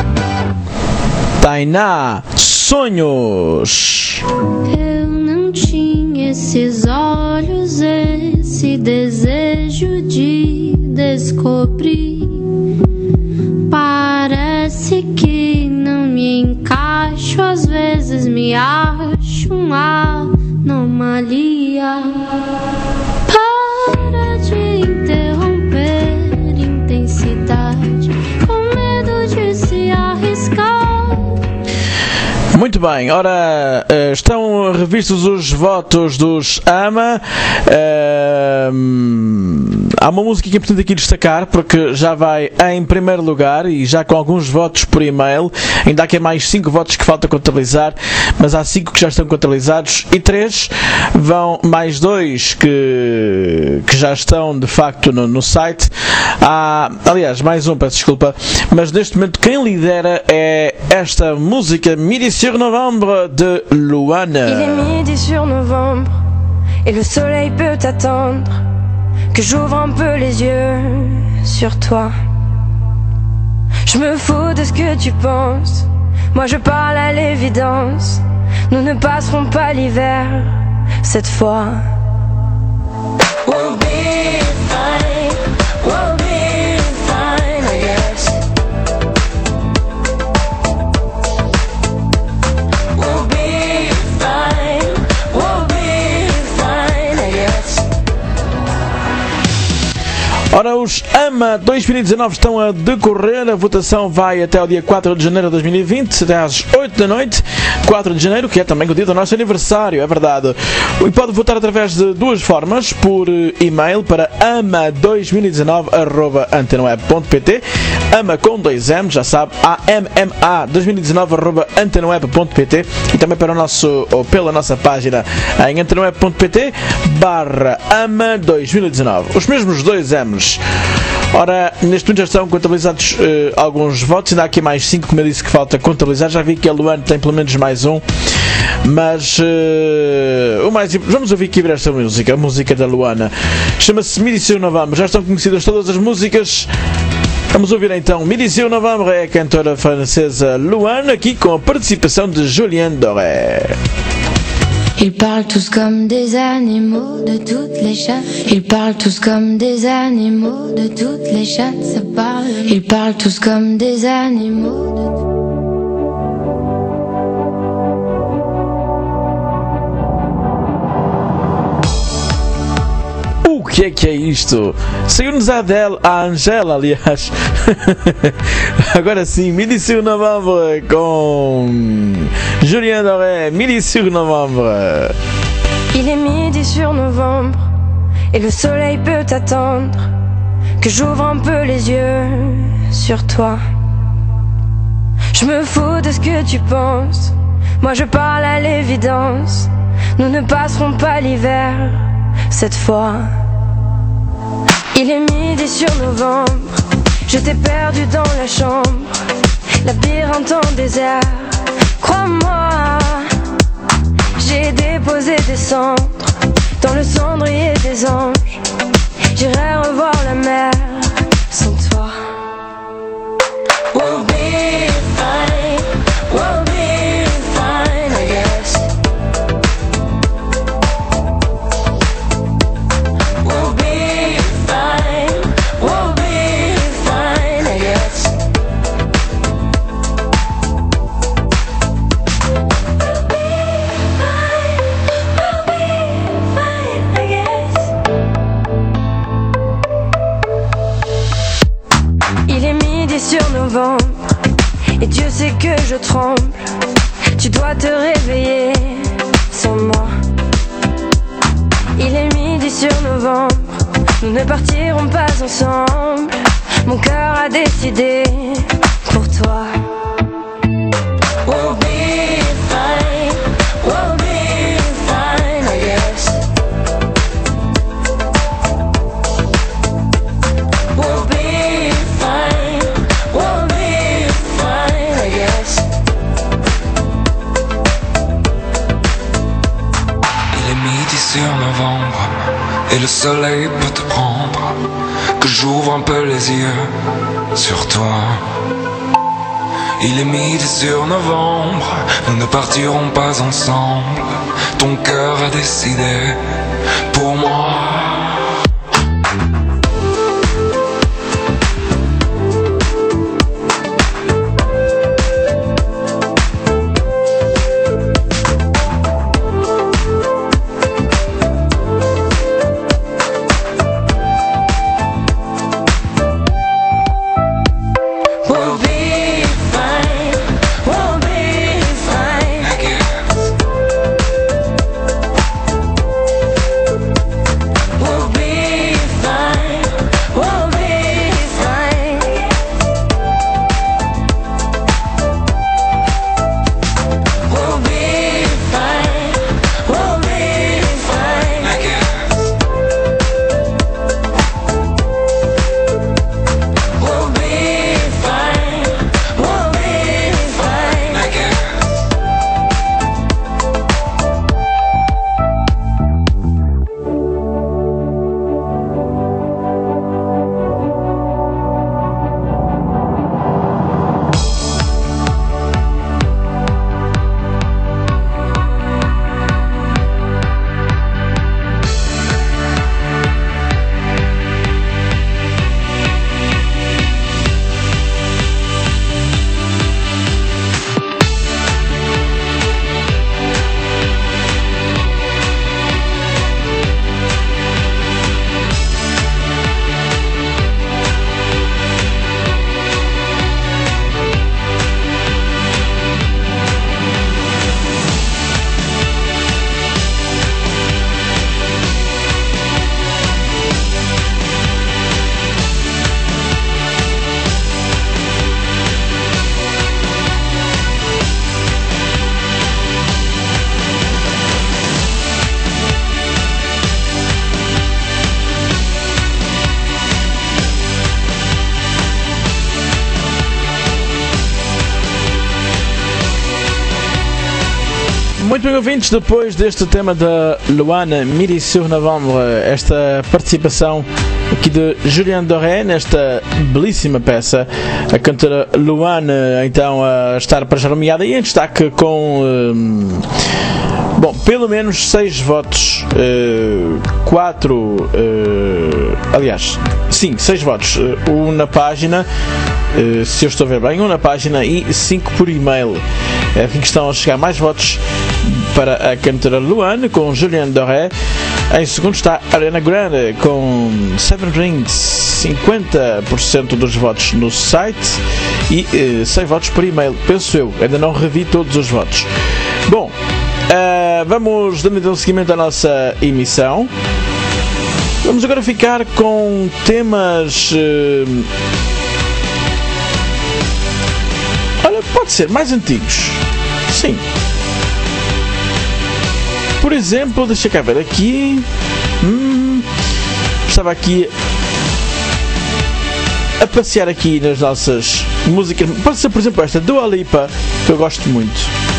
Tainá, Sonhos. Eu não tinha esses olhos, esse desejo de descobrir. Parece que não me encaixo, às vezes me acho uma anomalia. Para de interromper intensidade, com medo de se arriscar. Muito bem, ora, eh, estão revistos os votos dos AMA. Eh, há uma música que é importante aqui destacar, porque já vai em primeiro lugar e já com alguns votos por e-mail. Ainda há aqui mais cinco votos que falta contabilizar, mas há cinco que já estão contabilizados e três vão, mais dois que, que já estão de facto no, no site. Há, aliás, mais um, peço desculpa, mas neste momento quem lidera é esta música Medici sur novembre de Luana. Il est midi sur novembre et le soleil peut attendre que j'ouvre un peu les yeux sur toi. Je me fous de ce que tu penses, moi je parle à l'évidence. Nous ne passerons pas l'hiver cette fois. We'll be fine, we'll be fine, I guess. We'll be fine, we'll be fine, I guess. Ora, os AMA dois mil e dezanove estão a decorrer, a votação vai até o dia quatro de janeiro de dois mil e vinte, até às oito da noite, quatro de janeiro, que é também o dia do nosso aniversário, é verdade. E pode votar através de duas formas, por e-mail para ama dois mil e dezanove arroba antena web ponto pt, ama com dois M, já sabe, A M M A dois mil e dezanove arroba antena web ponto pt, e também para o nosso, ou pela nossa página em antena web ponto pt barra ama dois mil e dezanove. Os mesmos dois M's. Ora, neste momento já estão contabilizados uh, alguns votos, ainda há aqui mais cinco, como eu disse, que falta contabilizar. Já vi que a Luana tem pelo menos mais um, mas uh, o mais, vamos ouvir aqui esta música, a música da Luana, chama-se Midi Novembre. Já estão conhecidas todas as músicas. Vamos ouvir então Midi Novembre, é a cantora francesa Luana, aqui com a participação de Julien Doré. Ils parlent tous comme des animaux de toutes les chattes. Ils parlent tous comme des animaux de toutes les chattes. Ça parle. Ils parlent tous comme des animaux de O que é que é isto? Saiu-nos a Adele, a Angela, aliás. Agora sim, Midi sur Novembre com Julien Doré, Midi sur Novembre. Il est midi sur novembre et le soleil peut attendre que j'ouvre un peu les yeux sur toi. Je me fous de ce que tu penses, moi je parle à l'évidence. Nous ne passerons pas l'hiver cette fois. Il est midi sur novembre, je t'ai perdu dans la chambre, labyrinthe en désert. Crois-moi, j'ai déposé des cendres dans le cendrier des anges. J'irai revoir la mer sans toi. We'll be fine, we'll be fine, I guess. We'll be fine, we'll be fine, I guess. Sur novembre, et Dieu sait que je tremble. Tu dois te réveiller sans moi. Il est midi sur novembre, nous ne partirons pas ensemble. Mon cœur a décidé pour toi. We'll be fine, we'll be fine, I guess. We'll be fine, we'll be fine, I guess. Il est midi sur novembre et le soleil peut te prendre, que j'ouvre un peu les yeux sur toi. Il est midi sur novembre, nous ne partirons pas ensemble. Ton cœur a décidé pour moi. muito bem, ouvintes, depois deste tema da Luana, Midi sur Novembre, esta participação aqui de Julien Doré nesta belíssima peça, a cantora Luana então a estar para já nomeada e em destaque com hum, bom, pelo menos seis votos, quatro, aliás, sim, seis votos, um na página, se eu estou a ver bem, um na página e cinco por e-mail. É assim que estão a chegar mais votos para a cantora Luana com Julien Doré. Em segundo está Ariana Grande com Seven Rings, cinquenta por cento dos votos no site e uh, seis votos por e-mail, penso eu, ainda não revi todos os votos. Bom, uh, vamos dando então seguimento à nossa emissão. Vamos agora ficar com temas... Uh, olha, pode ser mais antigos. Sim. Por exemplo, deixa cá ver aqui. Hum, estava aqui a passear aqui nas nossas músicas. Pode ser, por exemplo, esta Dua Lipa, que eu gosto muito.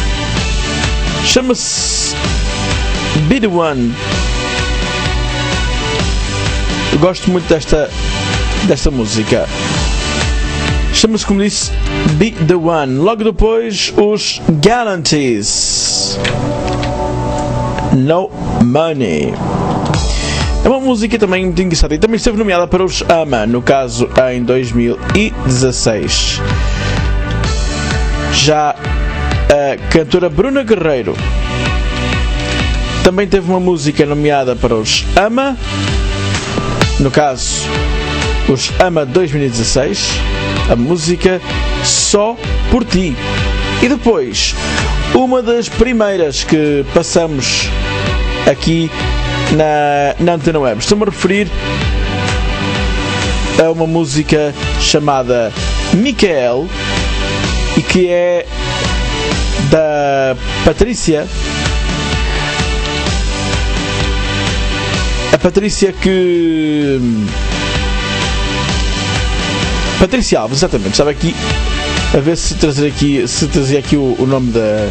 Chama-se Be The One. Eu gosto muito desta, desta música. Chama-se, como disse, Be The One. Logo depois, os Galantees. No Money. É uma música também muito engraçada e também esteve nomeada para os AMA, no caso em dois mil e dezasseis. Já a cantora Bruna Guerreiro também teve uma música nomeada para os AMA, no caso os AMA dois mil e dezasseis, a música Só Por Ti. E depois, uma das primeiras que passamos aqui na, na Antena Web. Estou-me a referir a uma música chamada Micael e que é da Patrícia. A Patrícia que... Patrícia Alves, exatamente. Estava aqui a ver se trazer aqui, se trazia aqui o, o nome da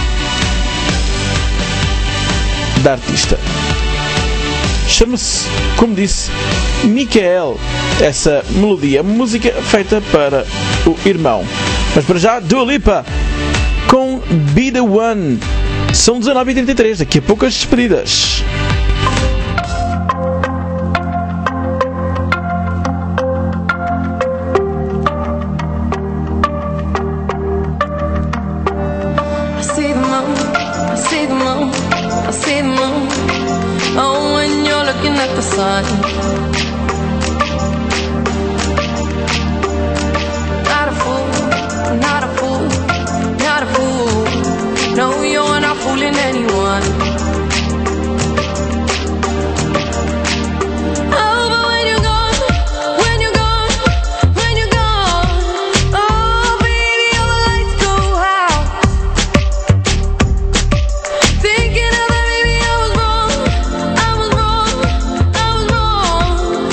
da artista. Chama-se, como disse, Micael, essa melodia, música feita para o irmão. Mas para já, Dua Lipa com Be The One. São dezanove e trinta e três, daqui a pouco as despedidas. At the sun, not a fool, not a fool, not a fool. No, you're not fooling anyone. Oh, but when you're gone, when you're gone, when you're gone, oh, baby, all the lights go out. Thinking of that, baby, I was wrong, I was wrong.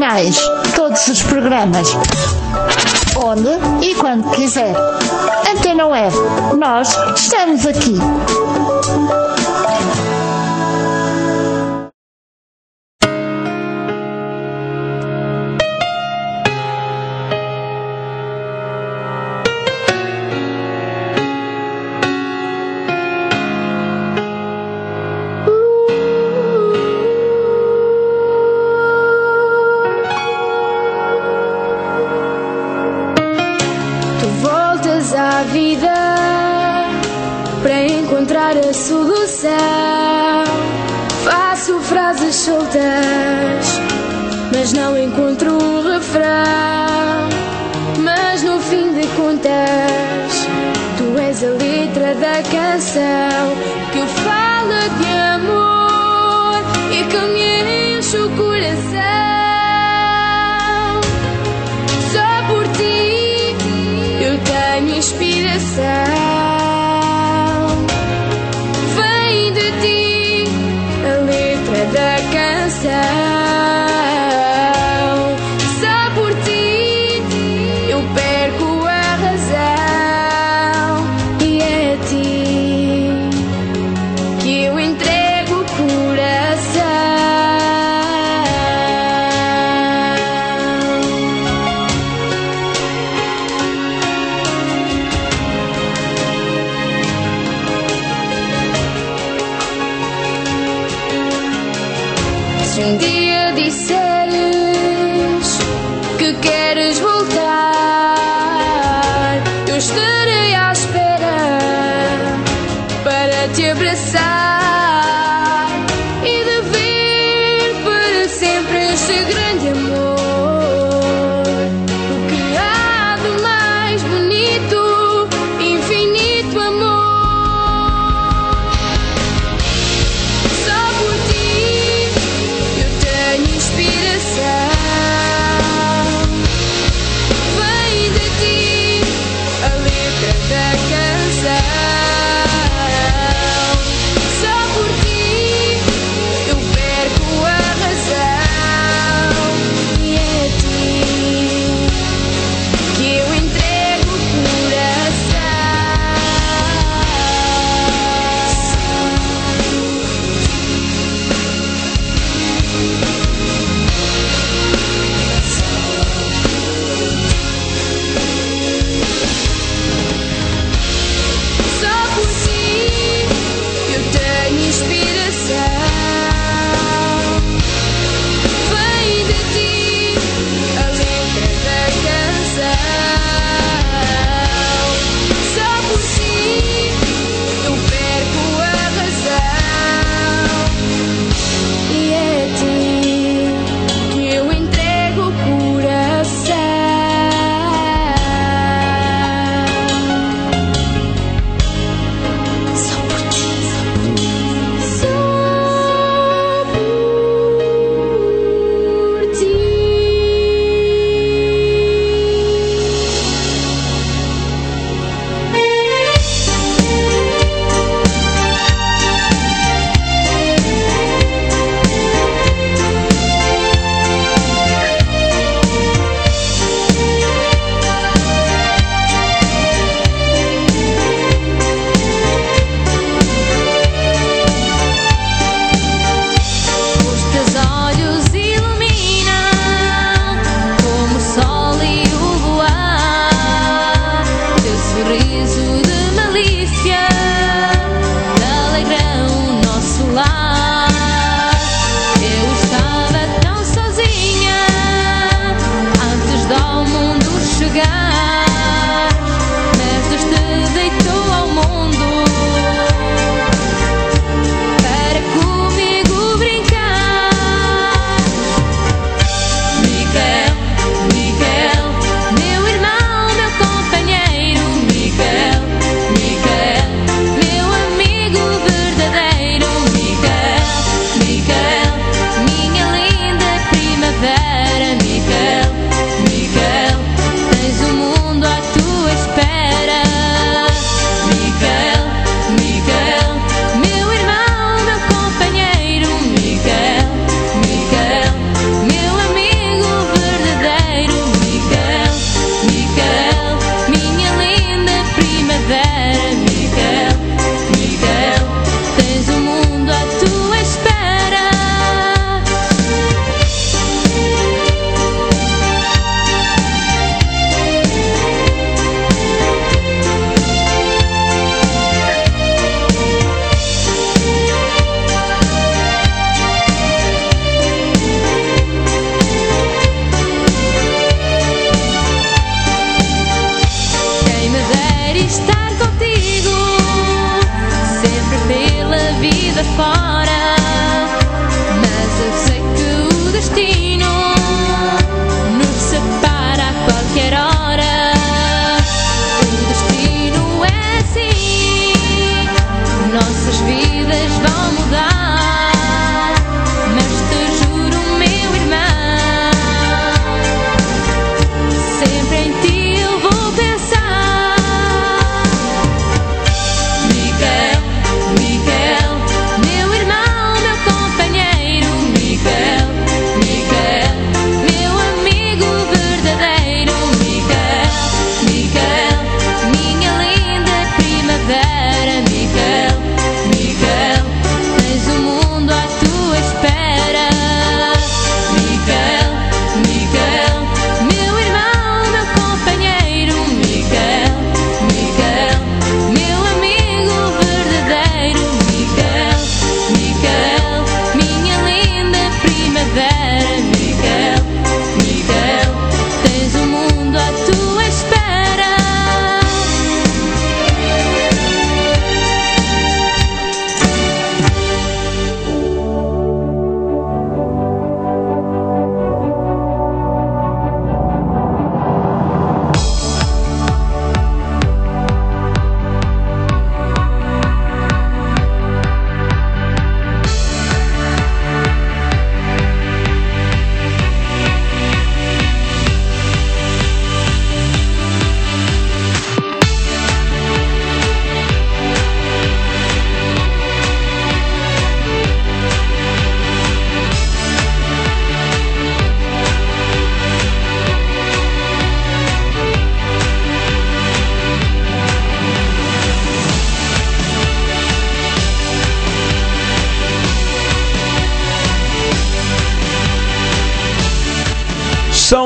mais todos os programas, onde e quando quiser. Antena Web, nós estamos aqui. À vida para encontrar a solução. Faço frases soltas, mas não encontro um refrão. Mas no fim de contas, tu és a letra da canção que fala de amor e que me enche o coração. Só por ti eu tenho inspiração. Vem de ti a letra da canção. Só por ti eu perco a razão. E é a ti que eu entrego o coração. Se um dia disseres que queres voltar, eu estarei à espera para te abraçar e de ver para sempre este grande amor. O que há de mais bonito, infinito amor. Só por ti eu tenho inspiração.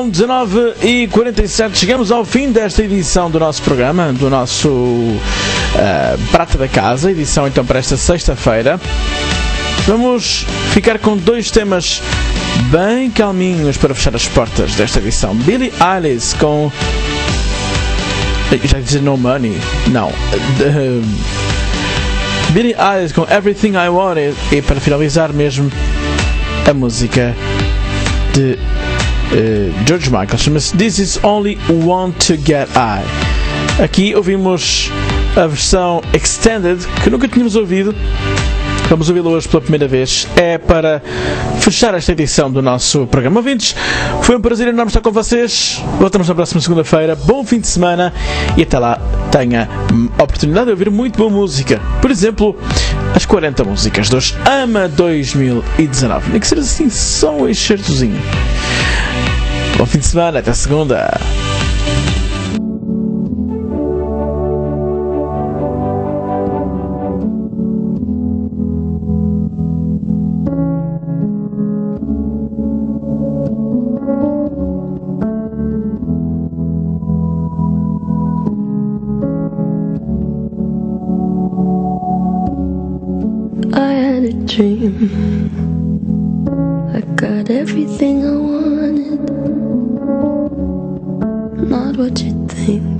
São dezanove e quarenta e sete, chegamos ao fim desta edição do nosso programa, do nosso uh, Prata da Casa, edição então para esta sexta-feira. Vamos ficar com dois temas bem calminhos para fechar as portas desta edição. Billie Eilish com... já dizer No Money? Não. Uh, Billie Eilish com Everything I Wanted, e para finalizar mesmo a música de uh, George Michael, chama-se This Is Only Want to Get High. Aqui ouvimos a versão extended que nunca tínhamos ouvido. Vamos ouvi-lo hoje pela primeira vez. É para fechar esta edição do nosso programa. Ouvintes, foi um prazer enorme estar com vocês. Voltamos na próxima segunda-feira. Bom fim de semana e até lá tenha a oportunidade de ouvir muito boa música. Por exemplo, as quarenta músicas dos AMA dois mil e dezanove. Nem que seja assim só um excertozinho. Bom fim de semana, até segunda. Dream. I got everything I wanted, not what you think.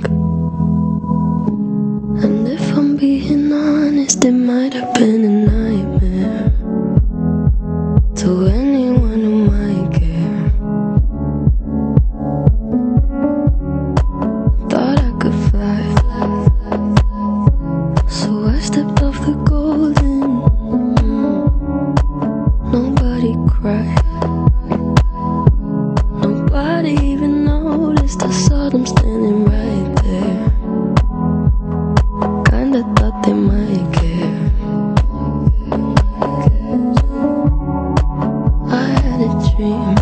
And if I'm being honest, it might have been a nightmare to anyone who might care. Thought I could fly, so I stepped off the golden. Nobody cried, nobody even noticed. I saw them standing right there. Kinda thought they might care. I had a dream,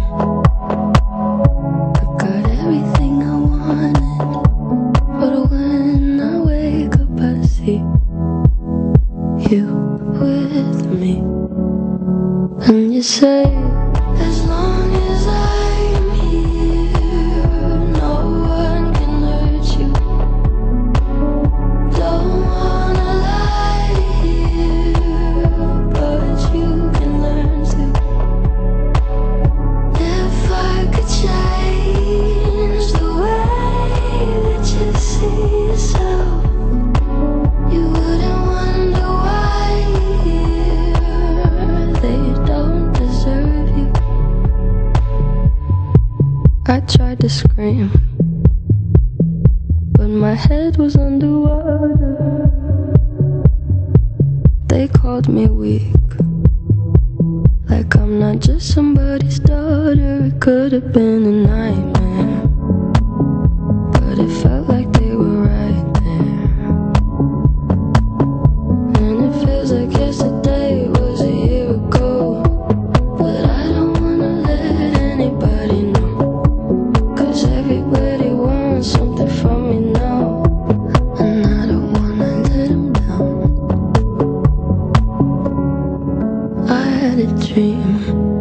I got everything I wanted, but when I wake up I see you with me. And you say, as long as I'm here, no one can hurt you. Don't wanna lie to you, but you can learn to. If I could change the way that you see yourself, you wouldn't wonder why they don't deserve you. I tried to scream, but my head was underwater. They called me weak, like I'm not just somebody's daughter. It could have been a nightmare, but it felt like they were right there. And it feels like yesterday was a year ago, but I don't wanna let anybody know, 'cause everybody wants something from me now, and I don't wanna let them down. I had a dream,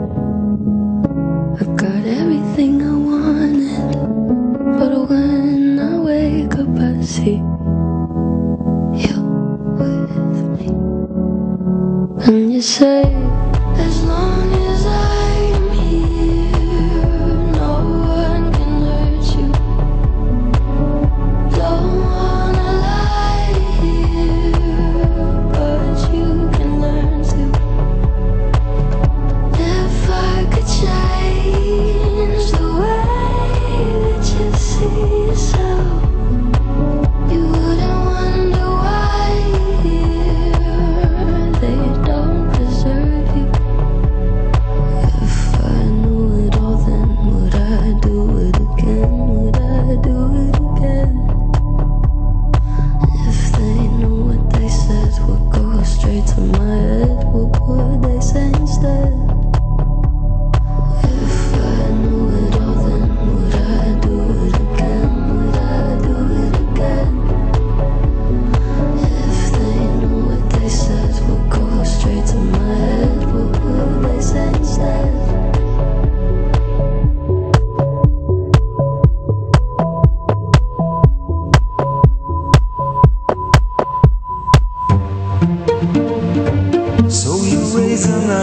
I got everything I wanted, but when I wake up I see you with me. And you say, as long as I'm here, no one can hurt you. Don't wanna lie to you, but you can learn to. If I could change the way that you see yourself, you wouldn't wonder why they don't deserve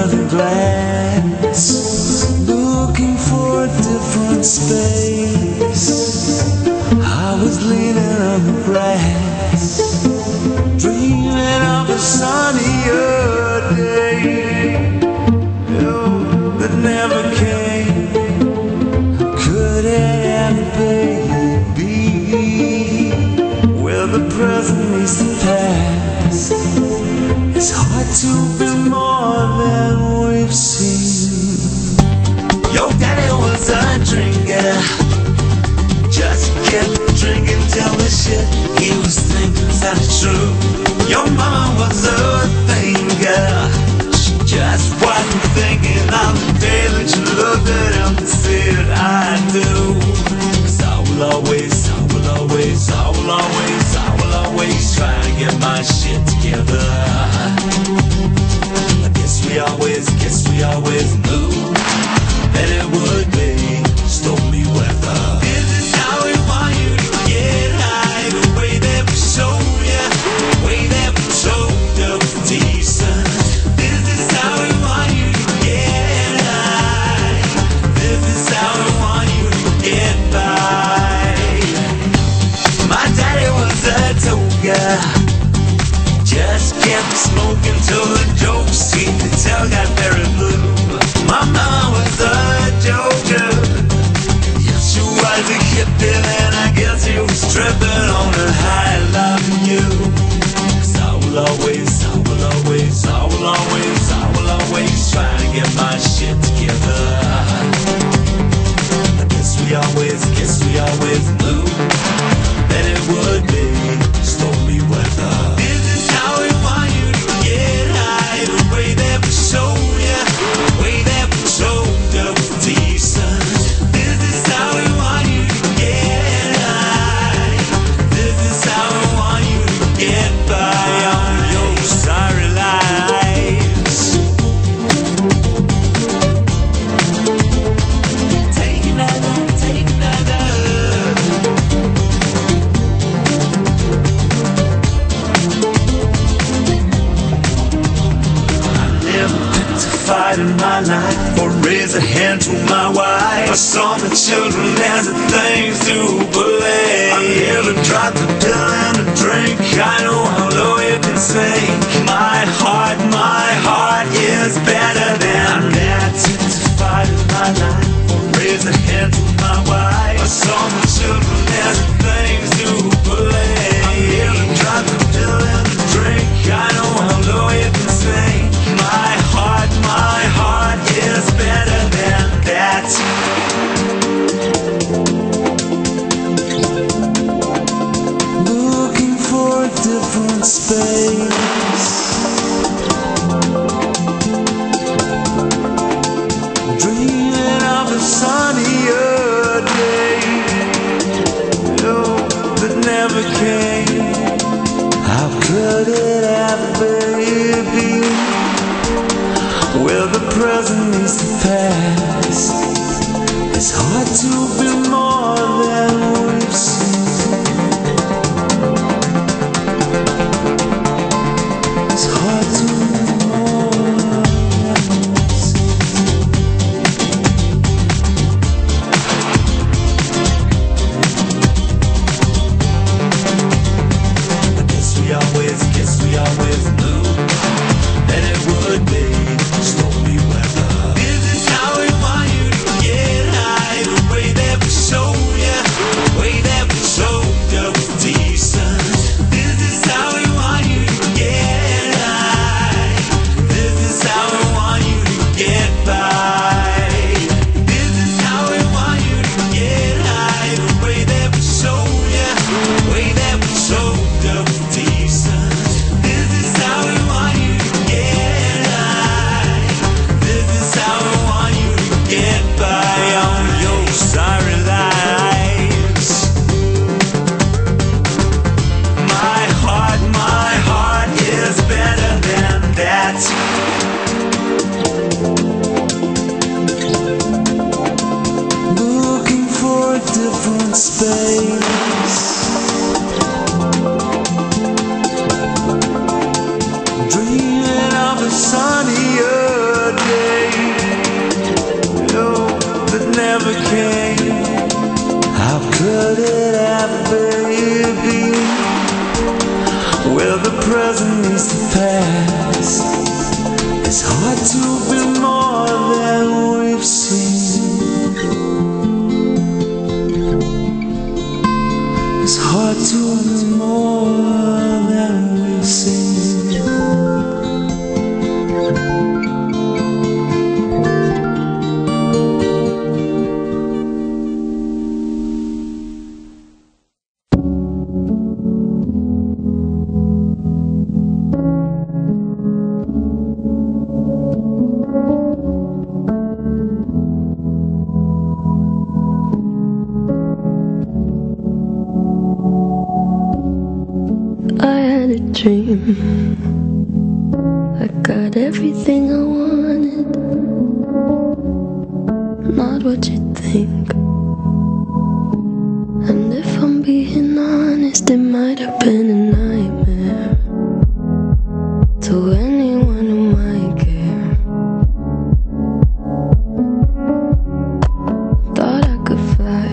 another glass, looking for a different space. I was leaning on the grass, dreaming of a sunnier day, oh, that never came. Could it ever be? Well, the present meets the past. It's hard to be more than we've seen. Your daddy was a drinker, just kept drinking till the shit he was thinking sounded true. Your mama was a thinker, she just wasn't thinking on the day that you looked at him and said, I do. 'Cause I will always, I will always, I will always, I will always try to get my shit together. I guess we always, guess we always knew that it would be stormy weather. This is how we want you to get high, the way that we show you, the way that we showed up decent. This is how we want you to get high. This is how we want you to get by. My daddy was a toga, just kept smoking till the dope seemed to tell got very blue. My mama was a joker, yes she was a hippie, and I guess she was tripping on a high loving you. 'Cause I will always, I will always, I will always, I will always try to get my shit together. I guess we always, guess we always knew that it would be stormy weather. This is how we want you to get high, the way that we show you, the way that we showed up decent. This is how we want you to get high. This is how we want you to get by on your sorry lives. Take another, take another. Fight in my life or raise a hand to my wife. I saw the children as the things to believe. I never tried to pill and to drink. I know how low it can sink. My heart, my heart is better than that. To fight in my life or raise a hand to my wife. I saw the children as the things to believe. I never tried to pill and to drink. I know how low it can sink. My heart, my heart is better than that. Looking for a different space, dreaming of a sunnier day, oh, that never came. How could it ever be? Well, the present meets the past. It's hard to be more than we've seen. It's hard to be more than we've seen. I guess we always, guess we always knew that it would be stormy weather. This is how we want you to get high, the way that we show you, the way that we showed up decent. This is how we want you to get high. This is how we want you to get by. This is how we want you to get high, the way that we show you, the way that we showed up decent. This is present meets the past. It's hard to be more than we've seen. It's hard to be more than we've seen. I had a dream. I got everything I wanted. Not what you think. And if I'm being honest, it might have been a nightmare to anyone who might care. Thought I could fly,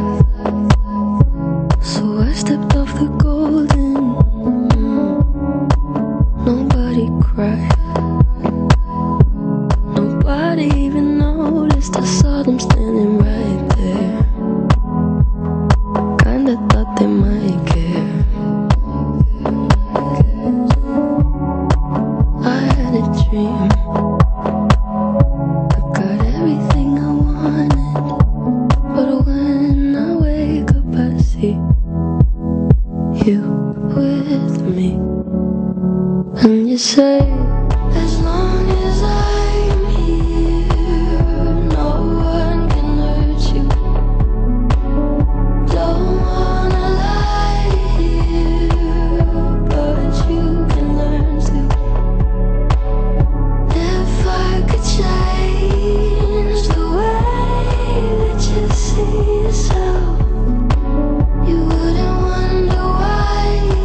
so I stepped off the golden. Nobody cried. Nobody even noticed. I saw them standing right there. Kinda thought they might care. I had a dream. I got everything I wanted. But when I wake up I see you with me. And you say, as long as I'm here, no one can hurt you. Don't wanna lie here, but you can learn to. If I could change the way that you see yourself, you wouldn't wonder why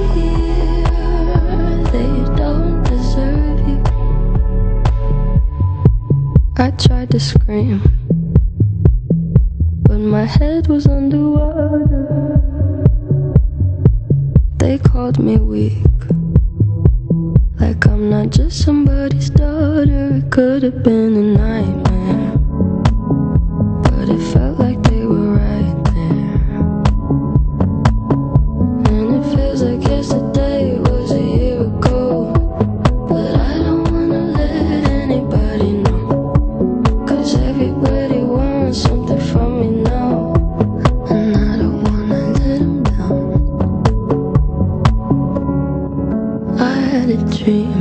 they don't deserve you. I tried to scream, but my head was underwater. They called me weak, like I'm not just somebody's daughter. It could have been a nightmare, but it felt like they were right there. And it feels like yesterday was a year ago. But I don't wanna let anybody know, 'cause everybody wants something from me now. And I don't wanna let them down. I had a dream.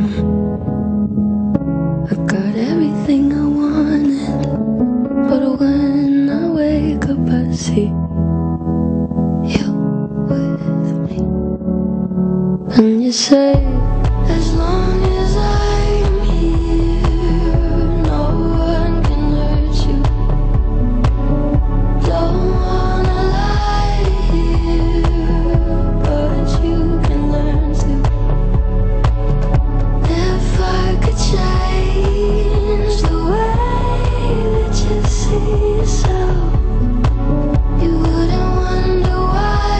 I got everything I wanted. But when I wake up I see you with me. And you say, as long as I'm here, no one can hurt you. Don't wanna lie here, but you can learn to. If I could change the way that you see yourself, you wouldn't wonder why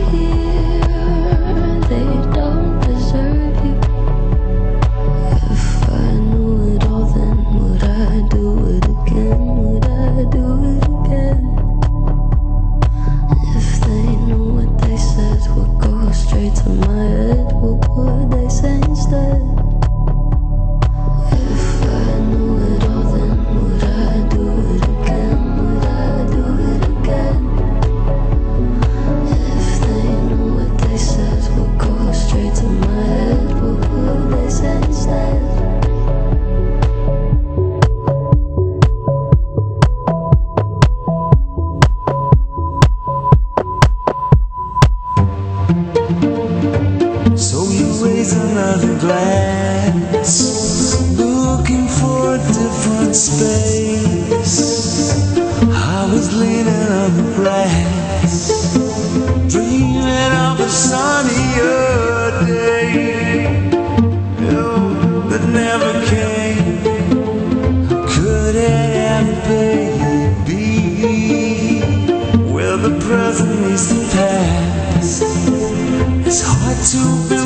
they don't deserve you. If I knew it all, then would I do it again? Would I do it again? If they knew what they said would go straight to my head, what would they say instead? If I knew it all, then would I do it again? Would I do it again? If they knew what they said would go straight to my head, what would they say instead? So you raise another glass, looking for a different space. I was leaning on the brass, dreaming of a sunnier day, oh, that never came. Could it ever be where the present meets the past? It's hard to be